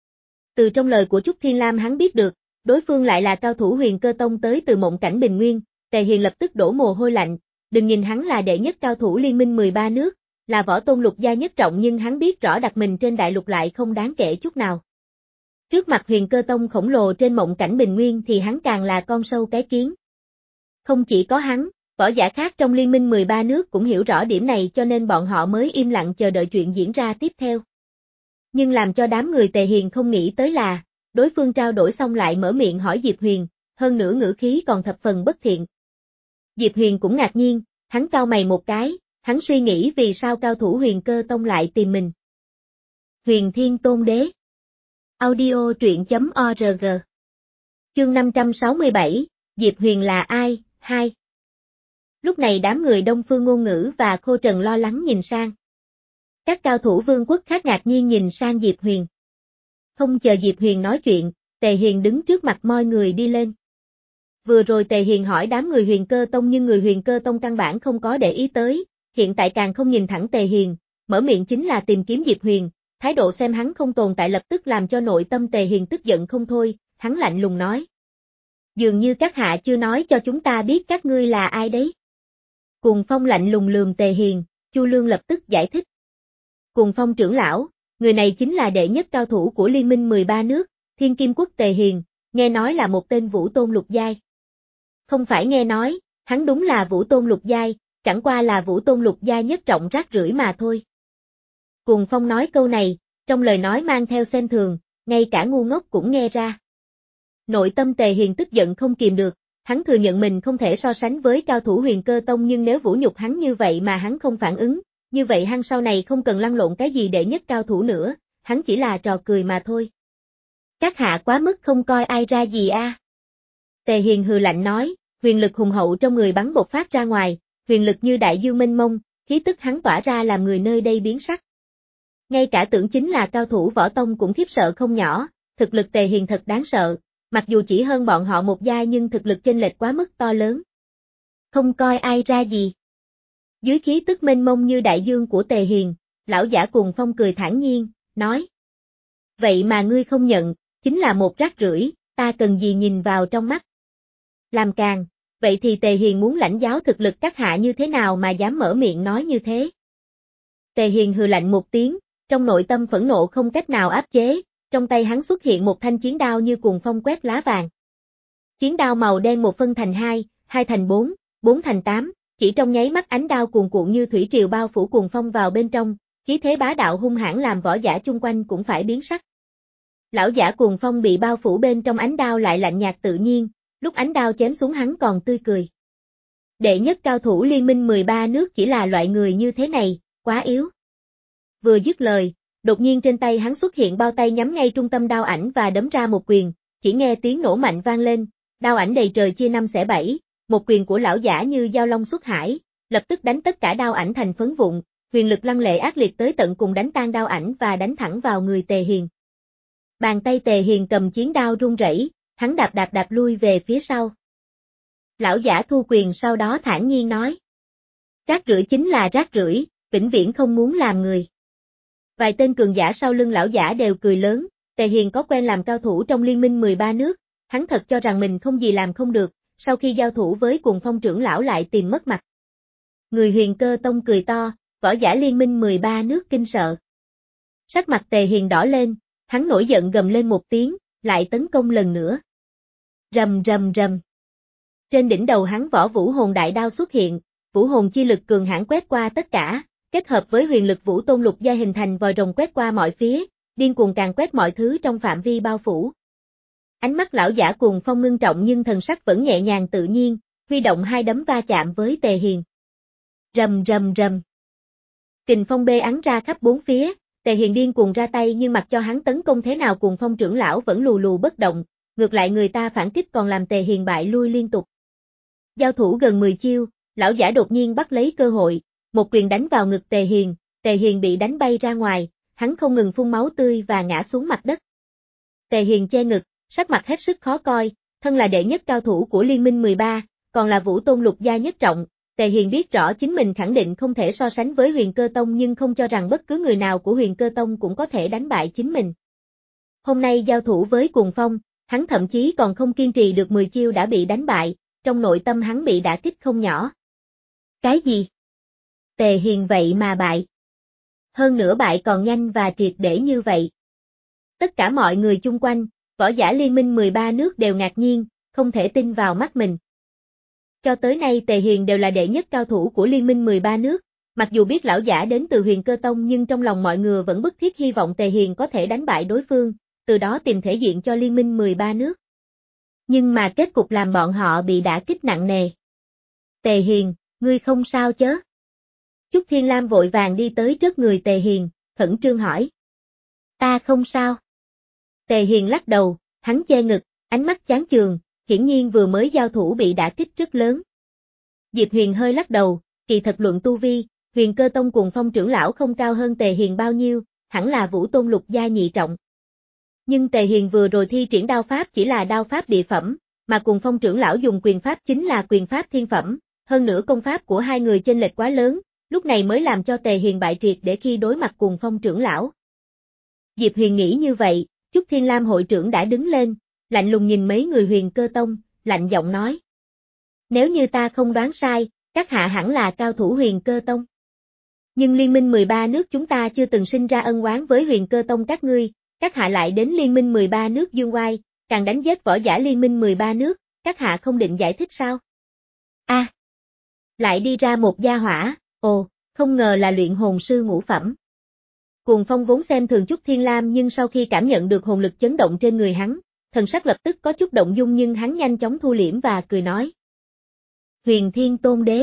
S1: Từ trong lời của Trúc Thiên Lam hắn biết được, đối phương lại là cao thủ Huyền Cơ Tông tới từ mộng cảnh Bình Nguyên, Tề Hiền lập tức đổ mồ hôi lạnh, đừng nhìn hắn là đệ nhất cao thủ Liên minh mười ba nước, là võ tôn lục gia nhất trọng nhưng hắn biết rõ đặt mình trên đại lục lại không đáng kể chút nào. Trước mặt Huyền Cơ Tông khổng lồ trên mộng cảnh Bình Nguyên thì hắn càng là con sâu cái kiến. Không chỉ có hắn, võ giả khác trong Liên minh mười ba nước cũng hiểu rõ điểm này cho nên bọn họ mới im lặng chờ đợi chuyện diễn ra tiếp theo. Nhưng làm cho đám người Tề Hiền không nghĩ tới là, đối phương trao đổi xong lại mở miệng hỏi Diệp Huyền, hơn nữa ngữ khí còn thập phần bất thiện. Diệp Huyền cũng ngạc nhiên, hắn cau mày một cái, hắn suy nghĩ vì sao cao thủ Huyền Cơ Tông lại tìm mình. Huyền Thiên Tôn Đế. Audio truyện chấm org. Chương năm trăm sáu mươi bảy, Diệp Huyền là ai? hai. Lúc này đám người Đông Phương Ngôn Ngữ và Khô Trần lo lắng nhìn sang. Các cao thủ vương quốc khác ngạc nhiên nhìn sang Diệp Huyền. Không chờ Diệp Huyền nói chuyện, Tề Hiền đứng trước mặt mọi người đi lên. Vừa rồi Tề Hiền hỏi đám người Huyền Cơ Tông nhưng người Huyền Cơ Tông căn bản không có để ý tới, hiện tại càng không nhìn thẳng Tề Hiền, mở miệng chính là tìm kiếm Diệp Huyền, thái độ xem hắn không tồn tại lập tức làm cho nội tâm Tề Hiền tức giận không thôi, hắn lạnh lùng nói. Dường như các hạ chưa nói cho chúng ta biết các ngươi là ai đấy. Cuồng Phong lạnh lùng lườm Tề Hiền, Chu Lương lập tức giải thích. Cuồng Phong trưởng lão, người này chính là đệ nhất cao thủ của Liên minh mười ba nước, Thiên Kim Quốc Tề Hiền, nghe nói là một tên vũ tôn lục giai. Không phải nghe nói, hắn đúng là vũ tôn lục giai, chẳng qua là vũ tôn lục giai nhất trọng rác rưởi mà thôi. Cuồng Phong nói câu này, trong lời nói mang theo xem thường, ngay cả ngu ngốc cũng nghe ra. Nội tâm Tề Hiền tức giận không kìm được, hắn thừa nhận mình không thể so sánh với cao thủ Huyền Cơ Tông nhưng nếu vũ nhục hắn như vậy mà hắn không phản ứng, như vậy hắn sau này không cần lăn lộn cái gì đệ nhất cao thủ nữa, hắn chỉ là trò cười mà thôi. Các hạ quá mức không coi ai ra gì a. À. Tề Hiền hừ lạnh nói, huyền lực hùng hậu trong người bắn bộc phát ra ngoài, huyền lực như đại dương mênh mông, khí tức hắn tỏa ra làm người nơi đây biến sắc. Ngay cả tưởng chính là cao thủ võ tông cũng khiếp sợ không nhỏ, thực lực Tề Hiền thật đáng sợ, mặc dù chỉ hơn bọn họ một giai nhưng thực lực chênh lệch quá mức to lớn. Không coi ai ra gì. Dưới khí tức mênh mông như đại dương của Tề Hiền, lão giả Cuồng Phong cười thản nhiên, nói. Vậy mà ngươi không nhận, chính là một rác rưởi, ta cần gì nhìn vào trong mắt. Làm càng, vậy thì Tề Hiền muốn lãnh giáo thực lực các hạ như thế nào mà dám mở miệng nói như thế. Tề Hiền hừ lạnh một tiếng, trong nội tâm phẫn nộ không cách nào áp chế, trong tay hắn xuất hiện một thanh chiến đao như cuồng phong quét lá vàng. Chiến đao màu đen một phân thành hai, hai thành bốn, bốn thành tám, chỉ trong nháy mắt ánh đao cuồn cuộn như thủy triều bao phủ cuồng phong vào bên trong, khí thế bá đạo hung hãn làm võ giả chung quanh cũng phải biến sắc. Lão giả Cuồng Phong bị bao phủ bên trong ánh đao lại lạnh nhạt tự nhiên, lúc ánh đao chém xuống hắn còn tươi cười. Đệ nhất cao thủ Liên minh mười ba nước chỉ là loại người như thế này, quá yếu. Vừa dứt lời, đột nhiên trên tay hắn xuất hiện bao tay nhắm ngay trung tâm đao ảnh và đấm ra một quyền, chỉ nghe tiếng nổ mạnh vang lên, đao ảnh đầy trời chia năm xẻ bảy, một quyền của lão giả như dao long xuất hải, lập tức đánh tất cả đao ảnh thành phấn vụn, huyền lực lăng lệ ác liệt tới tận cùng đánh tan đao ảnh và đánh thẳng vào người Tề Hiền. Bàn tay Tề Hiền cầm chiến đao run rẩy, hắn đạp đạp đạp lui về phía sau. Lão giả thu quyền sau đó thản nhiên nói. Rác rưởi chính là rác rưởi, vĩnh viễn không muốn làm người. Vài tên cường giả sau lưng lão giả đều cười lớn, Tề Hiền có quen làm cao thủ trong Liên minh mười ba nước, hắn thật cho rằng mình không gì làm không được, sau khi giao thủ với Cuồng Phong trưởng lão lại tìm mất mặt. Người Huyền Cơ Tông cười to, võ giả liên minh mười ba nước kinh sợ. Sắc mặt Tề Hiền đỏ lên, hắn nổi giận gầm lên một tiếng, lại tấn công lần nữa. Rầm rầm rầm. Trên đỉnh đầu hắn võ vũ hồn đại đao xuất hiện, vũ hồn chi lực cường hãn quét qua tất cả, kết hợp với huyền lực vũ tôn lục giai hình thành vòi rồng quét qua mọi phía, điên cuồng càn quét mọi thứ trong phạm vi bao phủ. Ánh mắt lão giả Cuồng Phong ngưng trọng nhưng thần sắc vẫn nhẹ nhàng tự nhiên, huy động hai đấm va chạm với Tề Hiền. Rầm rầm rầm. Kình phong bê ắn ra khắp bốn phía, Tề Hiền điên cuồng ra tay nhưng mặc cho hắn tấn công thế nào Cuồng Phong trưởng lão vẫn lù lù bất động, ngược lại người ta phản kích còn làm Tề Hiền bại lui liên tục. Giao thủ gần mười chiêu, lão giả đột nhiên bắt lấy cơ hội, một quyền đánh vào ngực Tề Hiền, Tề Hiền bị đánh bay ra ngoài, hắn không ngừng phun máu tươi và ngã xuống mặt đất. Tề Hiền che ngực, sắc mặt hết sức khó coi, thân là đệ nhất cao thủ của Liên minh mười ba, còn là vũ tôn lục gia nhất trọng, Tề Hiền biết rõ chính mình khẳng định không thể so sánh với Huyền Cơ Tông nhưng không cho rằng bất cứ người nào của Huyền Cơ Tông cũng có thể đánh bại chính mình. Hôm nay giao thủ với Cuồng Phong, hắn thậm chí còn không kiên trì được mười chiêu đã bị đánh bại, trong nội tâm hắn bị đả kích không nhỏ. Cái gì? Tề Hiền vậy mà bại. Hơn nữa bại còn nhanh và triệt để như vậy. Tất cả mọi người chung quanh, võ giả liên minh mười ba nước đều ngạc nhiên, không thể tin vào mắt mình. Cho tới nay Tề Hiền đều là đệ nhất cao thủ của liên minh mười ba nước, mặc dù biết lão giả đến từ Huyền Cơ Tông nhưng trong lòng mọi người vẫn bức thiết hy vọng Tề Hiền có thể đánh bại đối phương, từ đó tìm thể diện cho liên minh mười ba nước. Nhưng mà kết cục làm bọn họ bị đả kích nặng nề. Tề Hiền, ngươi không sao chớ? Chúc Thiên Lam vội vàng đi tới trước người Tề Hiền, khẩn trương hỏi. Ta không sao. Tề Hiền lắc đầu, hắn che ngực, ánh mắt chán chường, hiển nhiên vừa mới giao thủ bị đả kích rất lớn. Diệp Huyền hơi lắc đầu, kỳ thật luận tu vi, Huyền Cơ Tông Cuồng Phong trưởng lão không cao hơn Tề Hiền bao nhiêu, hẳn là vũ tôn lục gia nhị trọng. Nhưng Tề Hiền vừa rồi thi triển đao pháp chỉ là đao pháp địa phẩm, mà Cuồng Phong trưởng lão dùng quyền pháp chính là quyền pháp thiên phẩm, hơn nữa công pháp của hai người chênh lệch quá lớn, lúc này mới làm cho Tề Hiền bại triệt để khi đối mặt Cuồng Phong trưởng lão. Diệp Huyền nghĩ như vậy, Chúc Thiên Lam hội trưởng đã đứng lên, lạnh lùng nhìn mấy người Huyền Cơ Tông, lạnh giọng nói. Nếu như ta không đoán sai, các hạ hẳn là cao thủ Huyền Cơ Tông. Nhưng liên minh mười ba nước chúng ta chưa từng sinh ra ân oán với Huyền Cơ Tông các ngươi, các hạ lại đến liên minh mười ba nước dương oai, càng đánh giết võ giả liên minh mười ba nước, các hạ không định giải thích sao? A, à, lại đi ra một gia hỏa, ồ, không ngờ là luyện hồn sư ngũ phẩm. Cuồng Phong vốn xem thường Chúc Thiên Lam nhưng sau khi cảm nhận được hồn lực chấn động trên người hắn, thần sắc lập tức có chút động dung nhưng hắn nhanh chóng thu liễm và cười nói. Huyền Thiên Tôn Đế.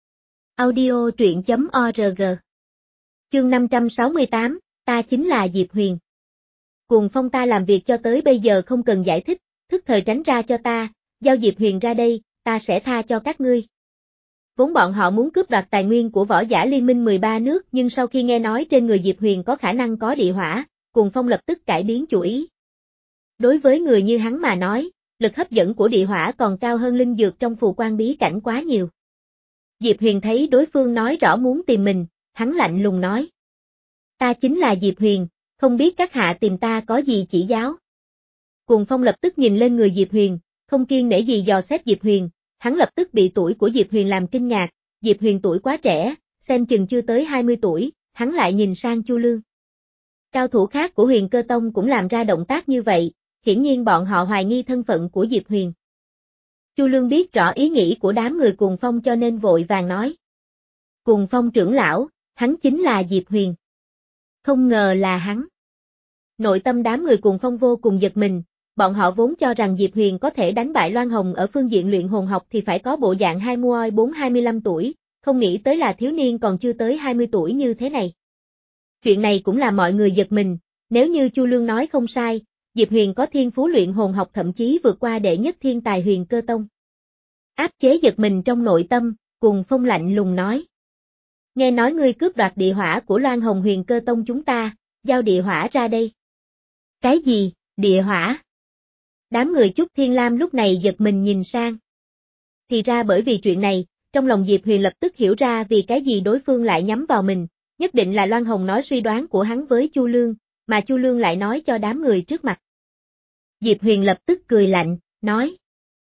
S1: Audio truyện chấm org. Chương năm trăm sáu mươi tám, ta chính là Diệp Huyền. Cuồng Phong ta làm việc cho tới bây giờ không cần giải thích, thức thời tránh ra cho ta, giao Diệp Huyền ra đây, ta sẽ tha cho các ngươi. Vốn bọn họ muốn cướp đoạt tài nguyên của võ giả liên minh mười ba nước nhưng sau khi nghe nói trên người Diệp Huyền có khả năng có địa hỏa, Cuồng Phong lập tức cải biến chủ ý. Đối với người như hắn mà nói, lực hấp dẫn của địa hỏa còn cao hơn linh dược trong phù quan bí cảnh quá nhiều. Diệp Huyền thấy đối phương nói rõ muốn tìm mình, hắn lạnh lùng nói. Ta chính là Diệp Huyền, không biết các hạ tìm ta có gì chỉ giáo. Cuồng Phong lập tức nhìn lên người Diệp Huyền, không kiêng nể gì dò xét Diệp Huyền, hắn lập tức bị tuổi của Diệp Huyền làm kinh ngạc, Diệp Huyền tuổi quá trẻ, xem chừng chưa tới hai mươi tuổi, hắn lại nhìn sang Chu Lương. Cao thủ khác của Huyền Cơ Tông cũng làm ra động tác như vậy, hiển nhiên bọn họ hoài nghi thân phận của Diệp Huyền. Chu Lương biết rõ ý nghĩ của đám người Cuồng Phong cho nên vội vàng nói. Cuồng Phong trưởng lão, hắn chính là Diệp Huyền. Không ngờ là hắn. Nội tâm đám người Cuồng Phong vô cùng giật mình, bọn họ vốn cho rằng Diệp Huyền có thể đánh bại Loan Hồng ở phương diện luyện hồn học thì phải có bộ dạng hai mươi bốn hai mươi lăm tuổi, không nghĩ tới là thiếu niên còn chưa tới hai mươi tuổi như thế này. Chuyện này cũng là mọi người giật mình, nếu như Chu Lương nói không sai, Diệp Huyền có thiên phú luyện hồn học thậm chí vượt qua đệ nhất thiên tài Huyền Cơ Tông. Áp chế giật mình trong nội tâm, Cuồng Phong lạnh lùng nói. Nghe nói ngươi cướp đoạt địa hỏa của Loan Hồng Huyền Cơ Tông chúng ta, giao địa hỏa ra đây. Cái gì, địa hỏa? Đám người Chúc Thiên Lam lúc này giật mình nhìn sang. Thì ra bởi vì chuyện này, trong lòng Diệp Huyền lập tức hiểu ra vì cái gì đối phương lại nhắm vào mình, nhất định là Loan Hồng nói suy đoán của hắn với Chu Lương, mà Chu Lương lại nói cho đám người trước mặt. Diệp Huyền lập tức cười lạnh, nói.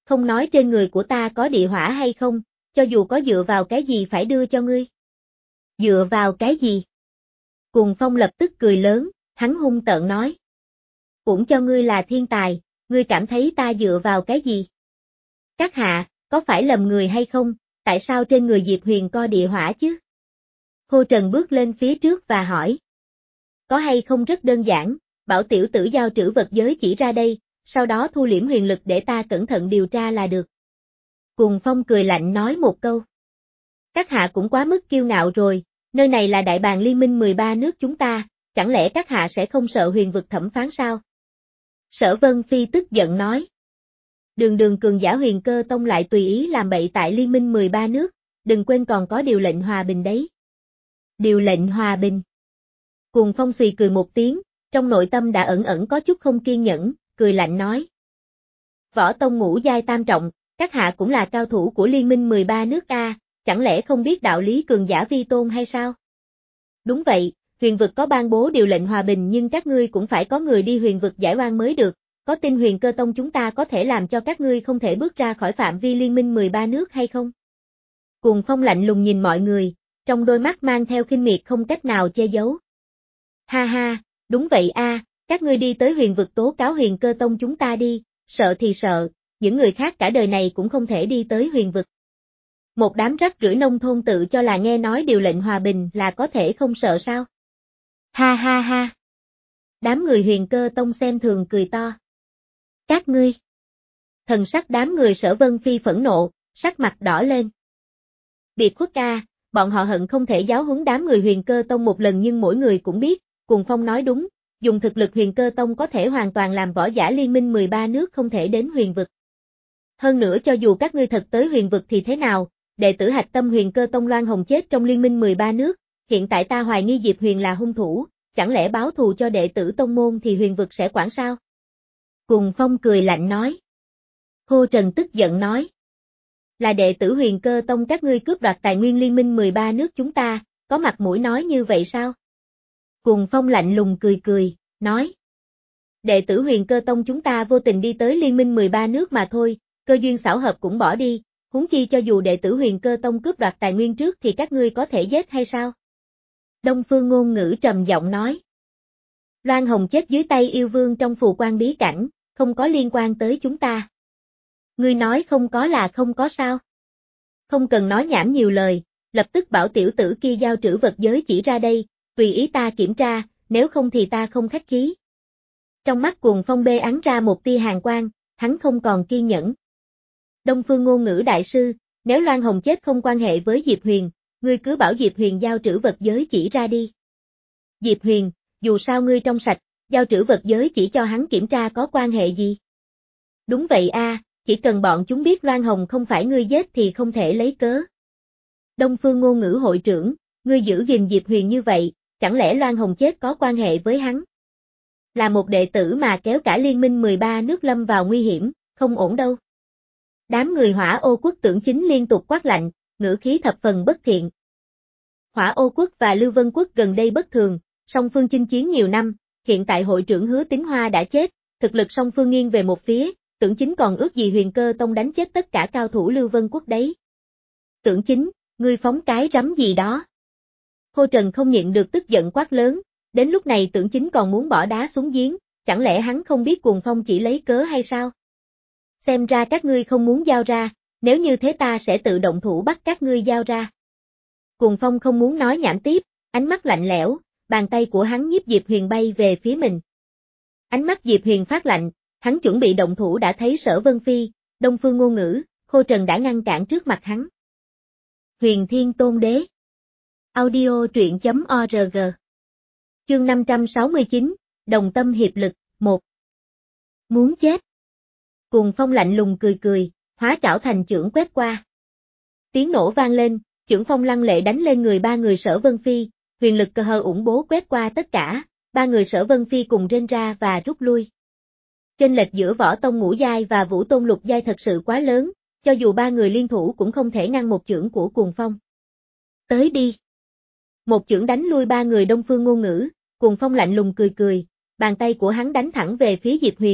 S1: không nói trên người của ta có địa hỏa hay không, cho dù có dựa vào cái gì phải đưa cho ngươi. Dựa vào cái gì? Cuồng Phong lập tức cười lớn, hắn hung tợn nói. Cũng cho ngươi là thiên tài, ngươi cảm thấy ta dựa vào cái gì? Các hạ, có phải lầm người hay không, tại sao trên người Diệp Huyền có địa hỏa chứ? Khô Trần bước lên phía trước và hỏi. Có hay không rất đơn giản, bảo tiểu tử giao trữ vật giới chỉ ra đây, sau đó thu liễm huyền lực để ta cẩn thận điều tra là được. Cuồng Phong cười lạnh nói một câu. Các hạ cũng quá mức kiêu ngạo rồi, nơi này là đại bàng liên minh mười ba nước chúng ta, chẳng lẽ các hạ sẽ không sợ huyền vực thẩm phán sao? Sở Vân Phi tức giận nói. Đường đường cường giả huyền cơ tông lại tùy ý làm bậy tại liên minh mười ba nước, đừng quên còn có điều lệnh hòa bình đấy. Điều lệnh hòa bình. Cuồng Phong xùy cười một tiếng, trong nội tâm đã ẩn ẩn có chút không kiên nhẫn, cười lạnh nói. Võ tông ngũ giai tam trọng, các hạ cũng là cao thủ của liên minh mười ba nước A, chẳng lẽ không biết đạo lý cường giả vi tôn hay sao? Đúng vậy, huyền vực có ban bố điều lệnh hòa bình nhưng các ngươi cũng phải có người đi huyền vực giải oan mới được, có tin huyền cơ tông chúng ta có thể làm cho các ngươi không thể bước ra khỏi phạm vi liên minh mười ba nước hay không? Cuồng Phong lạnh lùng nhìn mọi người, trong đôi mắt mang theo khinh miệt không cách nào che giấu. Ha ha, đúng vậy a, các ngươi đi tới huyền vực tố cáo huyền cơ tông chúng ta đi, sợ thì sợ, những người khác cả đời này cũng không thể đi tới huyền vực. Một đám rác rưởi nông thôn tự cho là nghe nói điều lệnh hòa bình là có thể không sợ sao? Ha ha ha. Đám người huyền cơ tông xem thường cười to. Các ngươi. Thần sắc đám người Sở Vân Phi phẫn nộ, sắc mặt đỏ lên. Biệt khuất ca, bọn họ hận không thể giáo huấn đám người huyền cơ tông một lần nhưng mỗi người cũng biết, Cuồng Phong nói đúng, dùng thực lực huyền cơ tông có thể hoàn toàn làm võ giả liên minh mười ba nước không thể đến huyền vực. Hơn nữa cho dù các ngươi thật tới huyền vực thì thế nào, đệ tử hạch tâm huyền cơ tông Loan Hồng chết trong liên minh mười ba nước, hiện tại ta hoài nghi Diệp Huyền là hung thủ, chẳng lẽ báo thù cho đệ tử tông môn thì huyền vực sẽ quản sao? Cuồng Phong cười lạnh nói. Khô Trần tức giận nói. Là đệ tử huyền cơ tông các ngươi cướp đoạt tài nguyên liên minh mười ba nước chúng ta, có mặt mũi nói như vậy sao? Cuồng Phong lạnh lùng cười cười, nói. Đệ tử huyền cơ tông chúng ta vô tình đi tới liên minh mười ba nước mà thôi, cơ duyên xảo hợp cũng bỏ đi, huống chi cho dù đệ tử huyền cơ tông cướp đoạt tài nguyên trước thì các ngươi có thể giết hay sao? Đông Phương Ngôn Ngữ trầm giọng nói. Loan Hồng chết dưới tay yêu vương trong phù quan bí cảnh, không có liên quan tới chúng ta. Ngươi nói không có là không có sao? Không cần nói nhảm nhiều lời, lập tức bảo tiểu tử kia giao trữ vật giới chỉ ra đây, tùy ý ta kiểm tra, nếu không thì ta không khách khí. Trong mắt Cuồng Phong bê ắn ra một tia hàn quang, hắn không còn kiên nhẫn. Đông Phương Ngôn Ngữ đại sư, nếu Loan Hồng chết không quan hệ với Diệp Huyền, ngươi cứ bảo Diệp Huyền giao trữ vật giới chỉ ra đi. Diệp Huyền, dù sao ngươi trong sạch, giao trữ vật giới chỉ cho hắn kiểm tra có quan hệ gì? Đúng vậy a, chỉ cần bọn chúng biết Loan Hồng không phải ngươi giết thì không thể lấy cớ. Đông Phương Ngôn Ngữ hội trưởng, ngươi giữ gìn Diệp Huyền như vậy, chẳng lẽ Loan Hồng chết có quan hệ với hắn? Là một đệ tử mà kéo cả liên minh mười ba nước lâm vào nguy hiểm, không ổn đâu. Đám người Hỏa Ô Quốc Tưởng Chính liên tục quát lạnh, ngữ khí thập phần bất thiện. Hỏa Ô Quốc và Lưu Vân Quốc gần đây bất thường, song phương chinh chiến nhiều năm, hiện tại hội trưởng Hứa Tín Hoa đã chết, thực lực song phương nghiêng về một phía, Tưởng Chính còn ước gì Huyền Cơ Tông đánh chết tất cả cao thủ Lưu Vân Quốc đấy. Tưởng Chính, ngươi phóng cái rắm gì đó? Khô Trần không nhịn được tức giận quát lớn, đến lúc này Tưởng Chính còn muốn bỏ đá xuống giếng, chẳng lẽ hắn không biết Cuồng Phong chỉ lấy cớ hay sao? Xem ra các ngươi không muốn giao ra, nếu như thế ta sẽ tự động thủ bắt các ngươi giao ra. Cuồng Phong không muốn nói nhảm tiếp, ánh mắt lạnh lẽo, bàn tay của hắn nhiếp Diệp Huyền bay về phía mình. Ánh mắt Diệp Huyền phát lạnh, hắn chuẩn bị động thủ đã thấy Sở Vân Phi, Đông Phương Ngôn Ngữ, Khô Trần đã ngăn cản trước mặt hắn. Huyền Thiên Tôn Đế. Audio truyện chấm org. Chương năm trăm sáu mươi chín, Đồng Tâm Hiệp Lực, một. Muốn chết. Cuồng Phong lạnh lùng cười cười, hóa trảo thành chưởng quét qua. Tiếng nổ vang lên, chưởng phong lăng lệ đánh lên người ba người Sở Vân Phi, huyền lực cơ hờ ủng bố quét qua tất cả, ba người Sở Vân Phi cùng rên ra và rút lui. Chênh lệch giữa võ tông ngũ giai và vũ tôn lục giai thật sự quá lớn, cho dù ba người liên thủ cũng không thể ngăn một chưởng của Cuồng Phong. Tới đi. Một chưởng đánh lui ba người Đông Phương Ngôn Ngữ, Cuồng Phong lạnh lùng cười cười, bàn tay của hắn đánh thẳng về phía Diệp Huyền,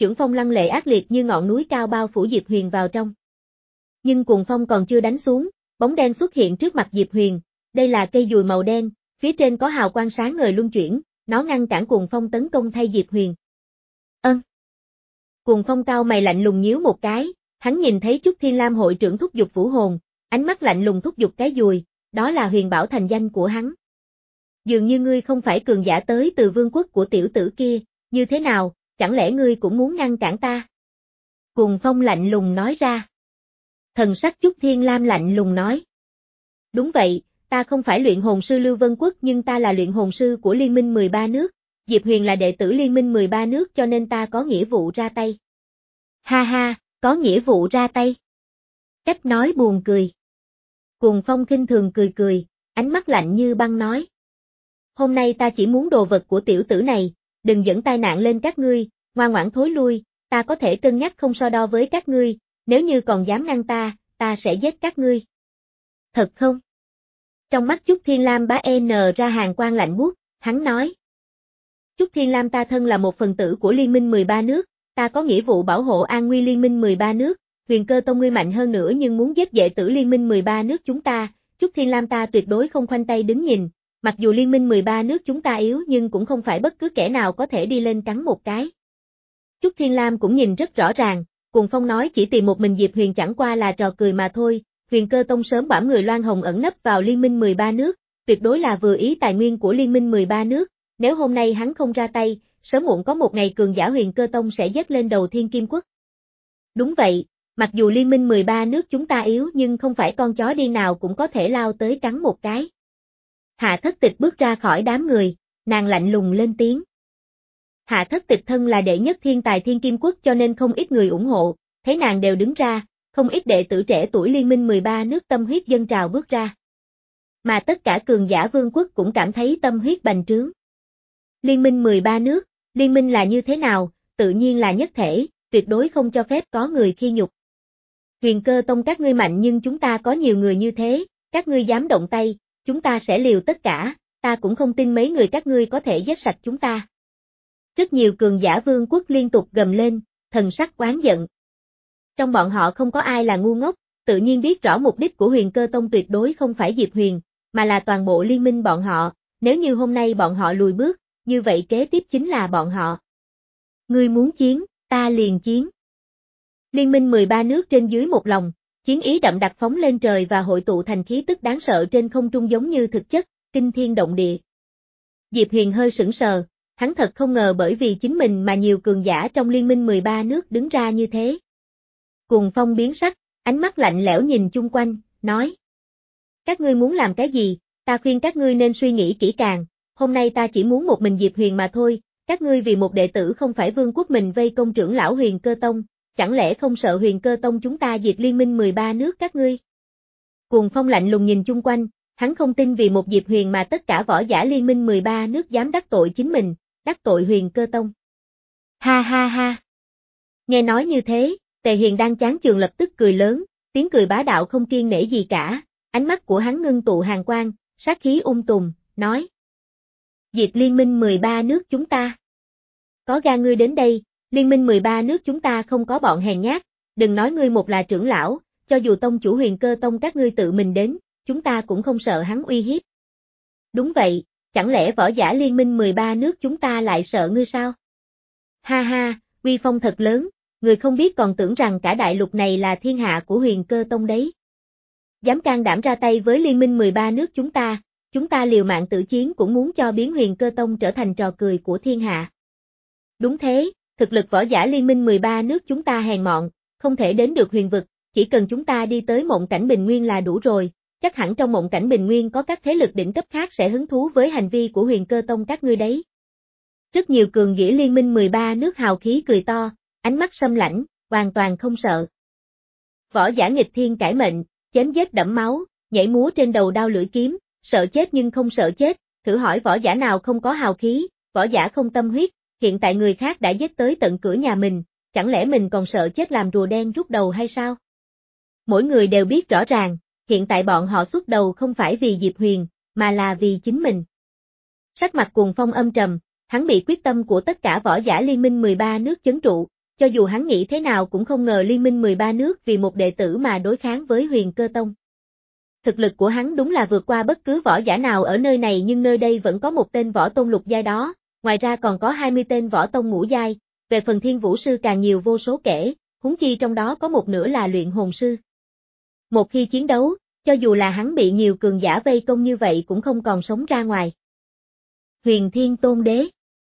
S1: chưởng phong lăng lệ ác liệt như ngọn núi cao bao phủ Diệp Huyền vào trong. Nhưng cuồng phong còn chưa đánh xuống, bóng đen xuất hiện trước mặt Diệp Huyền, đây là cây dùi màu đen, phía trên có hào quang sáng ngời luân chuyển, nó ngăn cản cuồng phong tấn công thay Diệp Huyền. Ân. Cuồng phong cao mày lạnh lùng nhíu một cái, hắn nhìn thấy Chúc Thiên Lam hội trưởng thúc giục vũ hồn, ánh mắt lạnh lùng thúc giục cái dùi, đó là huyền bảo thành danh của hắn. Dường như ngươi không phải cường giả tới từ vương quốc của tiểu tử kia, như thế nào, chẳng lẽ ngươi cũng muốn ngăn cản ta? Cuồng phong lạnh lùng nói ra. Thần sắc Chúc Thiên Lam lạnh lùng nói. Đúng vậy, ta không phải luyện hồn sư Lưu Vân Quốc nhưng ta là luyện hồn sư của Liên minh mười ba nước, Diệp Huyền là đệ tử Liên minh mười ba nước cho nên ta có nghĩa vụ ra tay. Ha ha, có nghĩa vụ ra tay. Cách nói buồn cười. Cuồng phong khinh thường cười cười, ánh mắt lạnh như băng nói. Hôm nay ta chỉ muốn đồ vật của tiểu tử này, đừng dẫn tai nạn lên các ngươi, ngoan ngoãn thối lui, ta có thể cân nhắc không so đo với các ngươi, nếu như còn dám ngăn ta, ta sẽ giết các ngươi. Thật không? Trong mắt Chúc Thiên Lam bá n ra hàng quang lạnh buốt, hắn nói. Chúc Thiên Lam ta thân là một phần tử của Liên minh mười ba nước, ta có nghĩa vụ bảo hộ an nguy Liên minh mười ba nước, Huyền Cơ Tông ngươi mạnh hơn nữa nhưng muốn giết đệ tử Liên minh mười ba nước chúng ta, Chúc Thiên Lam ta tuyệt đối không khoanh tay đứng nhìn, mặc dù Liên minh mười ba nước chúng ta yếu nhưng cũng không phải bất cứ kẻ nào có thể đi lên cắn một cái. Chúc Thiên Lam cũng nhìn rất rõ ràng, Cuồng Phong nói chỉ tìm một mình Diệp Huyền chẳng qua là trò cười mà thôi, Huyền Cơ Tông sớm bảo người Loan Hồng ẩn nấp vào Liên minh mười ba nước, tuyệt đối là vừa ý tài nguyên của Liên minh mười ba nước, nếu hôm nay hắn không ra tay, sớm muộn có một ngày cường giả Huyền Cơ Tông sẽ dứt lên đầu Thiên Kim Quốc. Đúng vậy, mặc dù Liên minh mười ba nước chúng ta yếu nhưng không phải con chó điên nào cũng có thể lao tới cắn một cái. Hạ Thất Tịch bước ra khỏi đám người, nàng lạnh lùng lên tiếng. Hạ Thất Tịch thân là đệ nhất thiên tài Thiên Kim Quốc cho nên không ít người ủng hộ, thấy nàng đều đứng ra, không ít đệ tử trẻ tuổi Liên minh mười ba nước tâm huyết dâng trào bước ra. Mà tất cả cường giả vương quốc cũng cảm thấy tâm huyết bành trướng. Liên minh mười ba nước, liên minh là như thế nào, tự nhiên là nhất thể, tuyệt đối không cho phép có người khi nhục. Huyền Cơ Tông các ngươi mạnh nhưng chúng ta có nhiều người như thế, các ngươi dám động tay, chúng ta sẽ liều tất cả, ta cũng không tin mấy người các ngươi có thể giết sạch chúng ta. Rất nhiều cường giả vương quốc liên tục gầm lên, thần sắc oán giận. Trong bọn họ không có ai là ngu ngốc, tự nhiên biết rõ mục đích của Huyền Cơ Tông tuyệt đối không phải Diệp Huyền, mà là toàn bộ liên minh bọn họ, nếu như hôm nay bọn họ lùi bước, như vậy kế tiếp chính là bọn họ. Ngươi muốn chiến, ta liền chiến. Liên minh mười ba nước trên dưới một lòng, chiến ý đậm đặc phóng lên trời và hội tụ thành khí tức đáng sợ trên không trung giống như thực chất, kinh thiên động địa. Diệp Huyền hơi sững sờ, hắn thật không ngờ bởi vì chính mình mà nhiều cường giả trong liên minh mười ba nước đứng ra như thế. Cuồng Phong biến sắc, ánh mắt lạnh lẽo nhìn chung quanh, nói. Các ngươi muốn làm cái gì, ta khuyên các ngươi nên suy nghĩ kỹ càng, hôm nay ta chỉ muốn một mình Diệp Huyền mà thôi, các ngươi vì một đệ tử không phải vương quốc mình vây công trưởng lão Huyền Cơ Tông, chẳng lẽ không sợ Huyền Cơ Tông chúng ta diệt liên minh mười ba nước các ngươi? Cuồng Phong lạnh lùng nhìn chung quanh, hắn không tin vì một Diệp Huyền mà tất cả võ giả liên minh mười ba nước dám đắc tội chính mình, đắc tội Huyền Cơ Tông. Ha ha ha. Nghe nói như thế, Tề Hiền đang chán chường lập tức cười lớn, tiếng cười bá đạo không kiêng nể gì cả, ánh mắt của hắn ngưng tụ hàn quang, sát khí ung tùm, nói. Diệt liên minh mười ba nước chúng ta. Có gan ngươi đến đây, liên minh mười ba nước chúng ta không có bọn hèn nhát, đừng nói ngươi một là trưởng lão, cho dù tông chủ Huyền Cơ Tông các ngươi tự mình đến, chúng ta cũng không sợ hắn uy hiếp. Đúng vậy, chẳng lẽ võ giả liên minh mười ba nước chúng ta lại sợ ngươi sao? Ha ha, uy phong thật lớn, người không biết còn tưởng rằng cả đại lục này là thiên hạ của Huyền Cơ Tông đấy. Dám can đảm ra tay với liên minh mười ba nước chúng ta, chúng ta liều mạng tử chiến cũng muốn cho biến Huyền Cơ Tông trở thành trò cười của thiên hạ. Đúng thế, thực lực võ giả liên minh mười ba nước chúng ta hèn mọn, không thể đến được huyền vực, chỉ cần chúng ta đi tới mộng cảnh bình nguyên là đủ rồi, chắc hẳn trong mộng cảnh bình nguyên có các thế lực đỉnh cấp khác sẽ hứng thú với hành vi của Huyền Cơ Tông các ngươi đấy. Rất nhiều cường giả liên minh mười ba nước hào khí cười to, ánh mắt sâm lãnh, hoàn toàn không sợ. Võ giả nghịch thiên cải mệnh, chém giết đẫm máu, nhảy múa trên đầu đao lưỡi kiếm, sợ chết nhưng không sợ chết, thử hỏi võ giả nào không có hào khí, võ giả không tâm huyết, hiện tại người khác đã giết tới tận cửa nhà mình, chẳng lẽ mình còn sợ chết làm rùa đen rút đầu hay sao? Mỗi người đều biết rõ ràng, hiện tại bọn họ xuất đầu không phải vì Diệp Huyền, mà là vì chính mình. Sắc mặt Cuồng Phong âm trầm, hắn bị quyết tâm của tất cả võ giả liên minh mười ba nước chấn trụ, cho dù hắn nghĩ thế nào cũng không ngờ liên minh mười ba nước vì một đệ tử mà đối kháng với Huyền Cơ Tông. Thực lực của hắn đúng là vượt qua bất cứ võ giả nào ở nơi này, nhưng nơi đây vẫn có một tên võ tôn lục giai đó, ngoài ra còn có hai mươi tên võ tông ngũ giai, về phần thiên vũ sư càng nhiều vô số kể, huống chi trong đó có một nửa là luyện hồn sư. Một khi chiến đấu, cho dù là hắn bị nhiều cường giả vây công như vậy cũng không còn sống ra ngoài. Huyền Thiên Tôn Đế.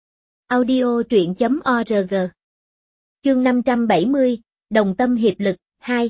S1: Audio truyện chấm org. Chương năm trăm bảy mươi, Đồng tâm hiệp lực, hai.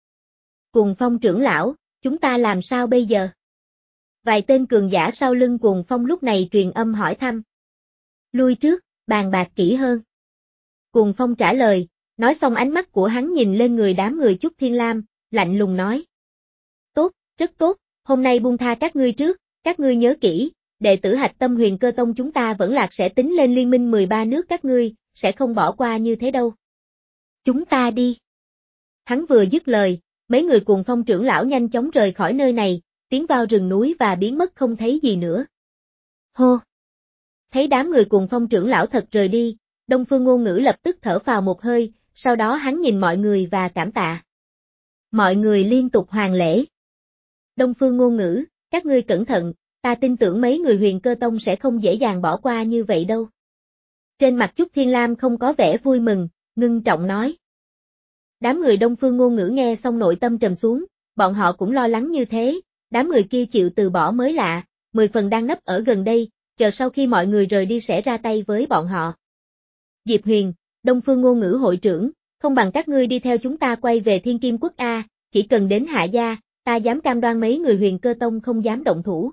S1: Cuồng Phong trưởng lão, chúng ta làm sao bây giờ? Vài tên cường giả sau lưng Cuồng Phong lúc này truyền âm hỏi thăm. Lui trước, bàn bạc kỹ hơn. Cuồng Phong trả lời, nói xong ánh mắt của hắn nhìn lên người đám người Chúc Thiên Lam, lạnh lùng nói. Tốt, rất tốt, hôm nay buông tha các ngươi trước, các ngươi nhớ kỹ, đệ tử hạch tâm Huyền Cơ Tông chúng ta vẫn lạc sẽ tính lên liên minh mười ba nước các ngươi, sẽ không bỏ qua như thế đâu. Chúng ta đi. Hắn vừa dứt lời, mấy người Cuồng Phong trưởng lão nhanh chóng rời khỏi nơi này, tiến vào rừng núi và biến mất không thấy gì nữa. Hô! Thấy đám người Cuồng Phong trưởng lão thật rời đi, Đông Phương Ngôn Ngữ lập tức thở phào một hơi, sau đó hắn nhìn mọi người và cảm tạ. Mọi người liên tục hoàn lễ. Đông Phương Ngôn Ngữ, các ngươi cẩn thận, ta tin tưởng mấy người Huyền Cơ Tông sẽ không dễ dàng bỏ qua như vậy đâu. Trên mặt Chúc Thiên Lam không có vẻ vui mừng, ngưng trọng nói. Đám người Đông Phương Ngôn Ngữ nghe xong nội tâm trầm xuống, bọn họ cũng lo lắng như thế, đám người kia chịu từ bỏ mới lạ, mười phần đang nấp ở gần đây, chờ sau khi mọi người rời đi sẽ ra tay với bọn họ. Diệp Huyền, Đông Phương Ngôn Ngữ hội trưởng, không bằng các ngươi đi theo chúng ta quay về Thiên Kim Quốc A, chỉ cần đến Hạ Gia, ta dám cam đoan mấy người Huyền Cơ Tông không dám động thủ.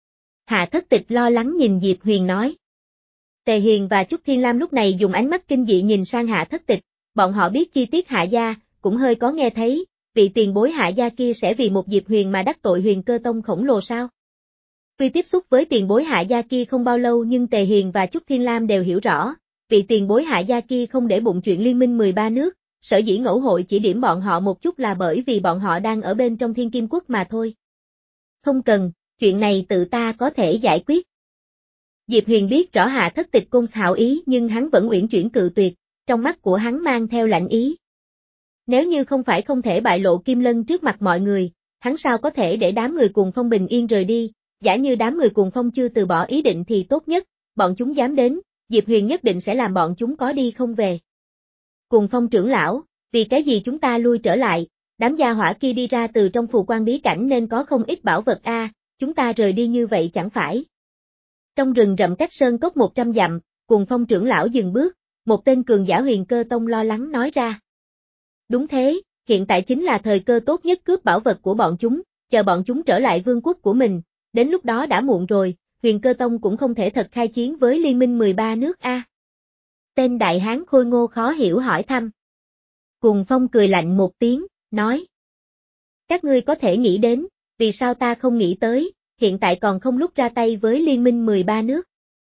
S1: Hạ Thất Tịch lo lắng nhìn Diệp Huyền nói. Tề Hiền và Chúc Thiên Lam lúc này dùng ánh mắt kinh dị nhìn sang Hạ Thất Tịch, bọn họ biết chi tiết Hạ Gia, cũng hơi có nghe thấy, vị tiền bối Hạ Gia kia sẽ vì một Diệp Huyền mà đắc tội Huyền Cơ Tông khổng lồ sao? Tuy tiếp xúc với tiền bối Hạ Gia kia không bao lâu nhưng Tề Hiền và Chúc Thiên Lam đều hiểu rõ, vị tiền bối Hạ Gia kia không để bụng chuyện liên minh mười ba nước, sở dĩ ngẫu hội chỉ điểm bọn họ một chút là bởi vì bọn họ đang ở bên trong Thiên Kim Quốc mà thôi. Không cần, chuyện này tự ta có thể giải quyết. Diệp Huyền biết rõ Hạ Thất Tịch cung hảo ý nhưng hắn vẫn uyển chuyển cự tuyệt, trong mắt của hắn mang theo lạnh ý. Nếu như không phải không thể bại lộ Kim Lân trước mặt mọi người, hắn sao có thể để đám người Cuồng Phong bình yên rời đi, giả như đám người Cuồng Phong chưa từ bỏ ý định thì tốt nhất, bọn chúng dám đến, Diệp Huyền nhất định sẽ làm bọn chúng có đi không về. Cuồng Phong trưởng lão, vì cái gì chúng ta lui trở lại, đám gia hỏa kia đi ra từ trong phù quan bí cảnh nên có không ít bảo vật a, chúng ta rời đi như vậy chẳng phải. Trong rừng rậm cách sơn cốc một trăm dặm, Cuồng Phong trưởng lão dừng bước, một tên cường giả Huyền Cơ Tông lo lắng nói ra. Đúng thế, hiện tại chính là thời cơ tốt nhất cướp bảo vật của bọn chúng, chờ bọn chúng trở lại vương quốc của mình, đến lúc đó đã muộn rồi, Huyền Cơ Tông cũng không thể thật khai chiến với liên minh mười ba nước a. Tên đại hán khôi ngô khó hiểu hỏi thăm. Cuồng Phong cười lạnh một tiếng, nói. Các ngươi có thể nghĩ đến, vì sao ta không nghĩ tới, hiện tại còn không lúc ra tay với liên minh mười ba nước.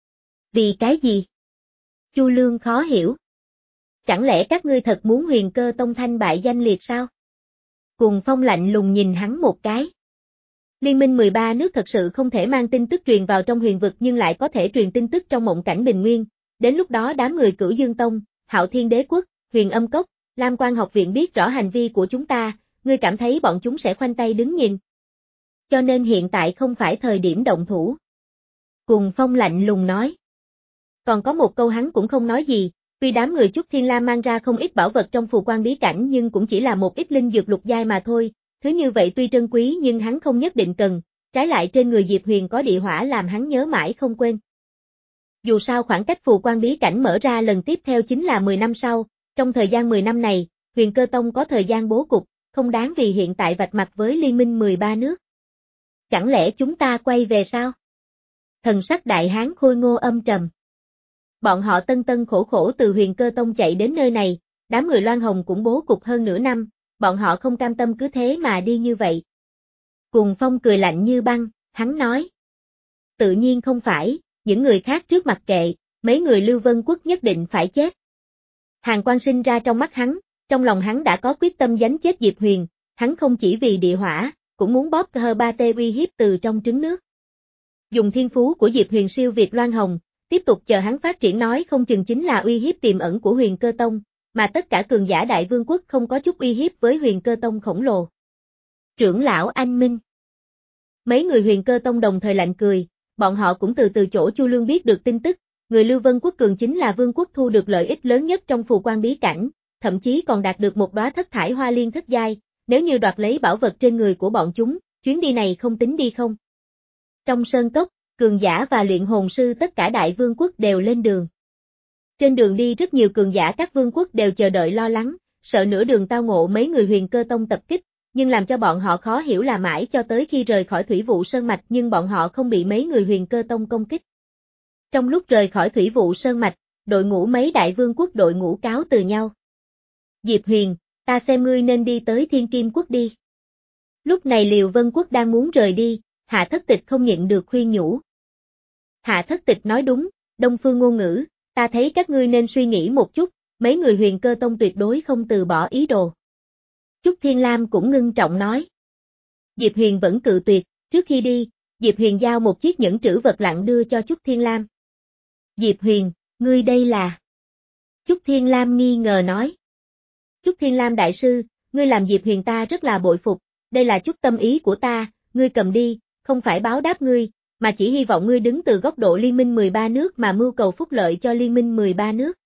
S1: Vì cái gì? Chu Lương khó hiểu. Chẳng lẽ các ngươi thật muốn Huyền Cơ Tông thanh bại danh liệt sao? Cuồng Phong lạnh lùng nhìn hắn một cái. Liên minh mười ba nước thật sự không thể mang tin tức truyền vào trong huyền vực nhưng lại có thể truyền tin tức trong mộng cảnh bình nguyên. Đến lúc đó đám người Cửu Dương Tông, Hạo Thiên Đế Quốc, Huyền Âm Cốc, Lam Quan học viện biết rõ hành vi của chúng ta, ngươi cảm thấy bọn chúng sẽ khoanh tay đứng nhìn. Cho nên hiện tại không phải thời điểm động thủ. Cuồng Phong lạnh lùng nói. Còn có một câu hắn cũng không nói gì, tuy đám người Chúc Thiên Lam mang ra không ít bảo vật trong phù quan bí cảnh nhưng cũng chỉ là một ít linh dược lục giai mà thôi, thứ như vậy tuy trân quý nhưng hắn không nhất định cần, trái lại trên người Diệp Huyền có địa hỏa làm hắn nhớ mãi không quên. Dù sao khoảng cách phù quan bí cảnh mở ra lần tiếp theo chính là mười năm sau, trong thời gian mười năm này, Huyền Cơ Tông có thời gian bố cục, không đáng vì hiện tại vạch mặt với liên minh mười ba nước. Chẳng lẽ chúng ta quay về sao? Thần sắc đại hán khôi ngô âm trầm. Bọn họ tân tân khổ khổ từ Huyền Cơ Tông chạy đến nơi này, đám người Loan Hồng cũng bố cục hơn nửa năm, bọn họ không cam tâm cứ thế mà đi như vậy. Cuồng Phong cười lạnh như băng, hắn nói. Tự nhiên không phải, những người khác trước mặt kệ, mấy người Lưu Vân Quốc nhất định phải chết. Hàn quang sinh ra trong mắt hắn, trong lòng hắn đã có quyết tâm đánh chết Diệp Huyền, hắn không chỉ vì địa hỏa, cũng muốn bóp hơ ba tê uy hiếp từ trong trứng nước. Dùng thiên phú của Diệp Huyền siêu việt Loan Hồng, tiếp tục chờ hắn phát triển nói không chừng chính là uy hiếp tiềm ẩn của Huyền Cơ Tông, mà tất cả cường giả đại vương quốc không có chút uy hiếp với Huyền Cơ Tông khổng lồ. Trưởng lão anh minh. Mấy người Huyền Cơ Tông đồng thời lạnh cười, bọn họ cũng từ từ chỗ Chu Lương biết được tin tức, người Lưu Vân Quốc cường chính là vương quốc thu được lợi ích lớn nhất trong phù quan bí cảnh, thậm chí còn đạt được một đóa thất thải hoa liên thất giai, nếu như đoạt lấy bảo vật trên người của bọn chúng, chuyến đi này không tính đi không. Trong sơn cốc, cường giả và luyện hồn sư tất cả đại vương quốc đều lên đường. Trên đường đi rất nhiều cường giả các vương quốc đều chờ đợi lo lắng, sợ nửa đường tao ngộ mấy người Huyền Cơ Tông tập kích, nhưng làm cho bọn họ khó hiểu là mãi cho tới khi rời khỏi thủy vụ sơn mạch nhưng bọn họ không bị mấy người Huyền Cơ Tông công kích. Trong lúc rời khỏi thủy vụ sơn mạch, đội ngũ mấy đại vương quốc đội ngũ cáo từ nhau. Diệp Huyền, ta xem ngươi nên đi tới Thiên Kim Quốc đi. Lúc này Liều Vân Quốc đang muốn rời đi, Hạ Thất Tịch không nhịn được khuyên nhủ. Hạ Thất Tịch nói đúng, Đông Phương ngôn ngữ, ta thấy các ngươi nên suy nghĩ một chút, mấy người Huyền Cơ Tông tuyệt đối không từ bỏ ý đồ. Trúc Thiên Lam cũng ngưng trọng nói. Diệp Huyền vẫn cự tuyệt, trước khi đi, Diệp Huyền giao một chiếc nhẫn trữ vật lặng đưa cho Trúc Thiên Lam. Diệp Huyền, ngươi đây là... Trúc Thiên Lam nghi ngờ nói. Trúc Thiên Lam đại sư, ngươi làm Diệp Huyền ta rất là bội phục, đây là chút tâm ý của ta, ngươi cầm đi, không phải báo đáp ngươi, mà chỉ hy vọng ngươi đứng từ góc độ liên minh mười ba nước mà mưu cầu phúc lợi cho liên minh mười ba nước.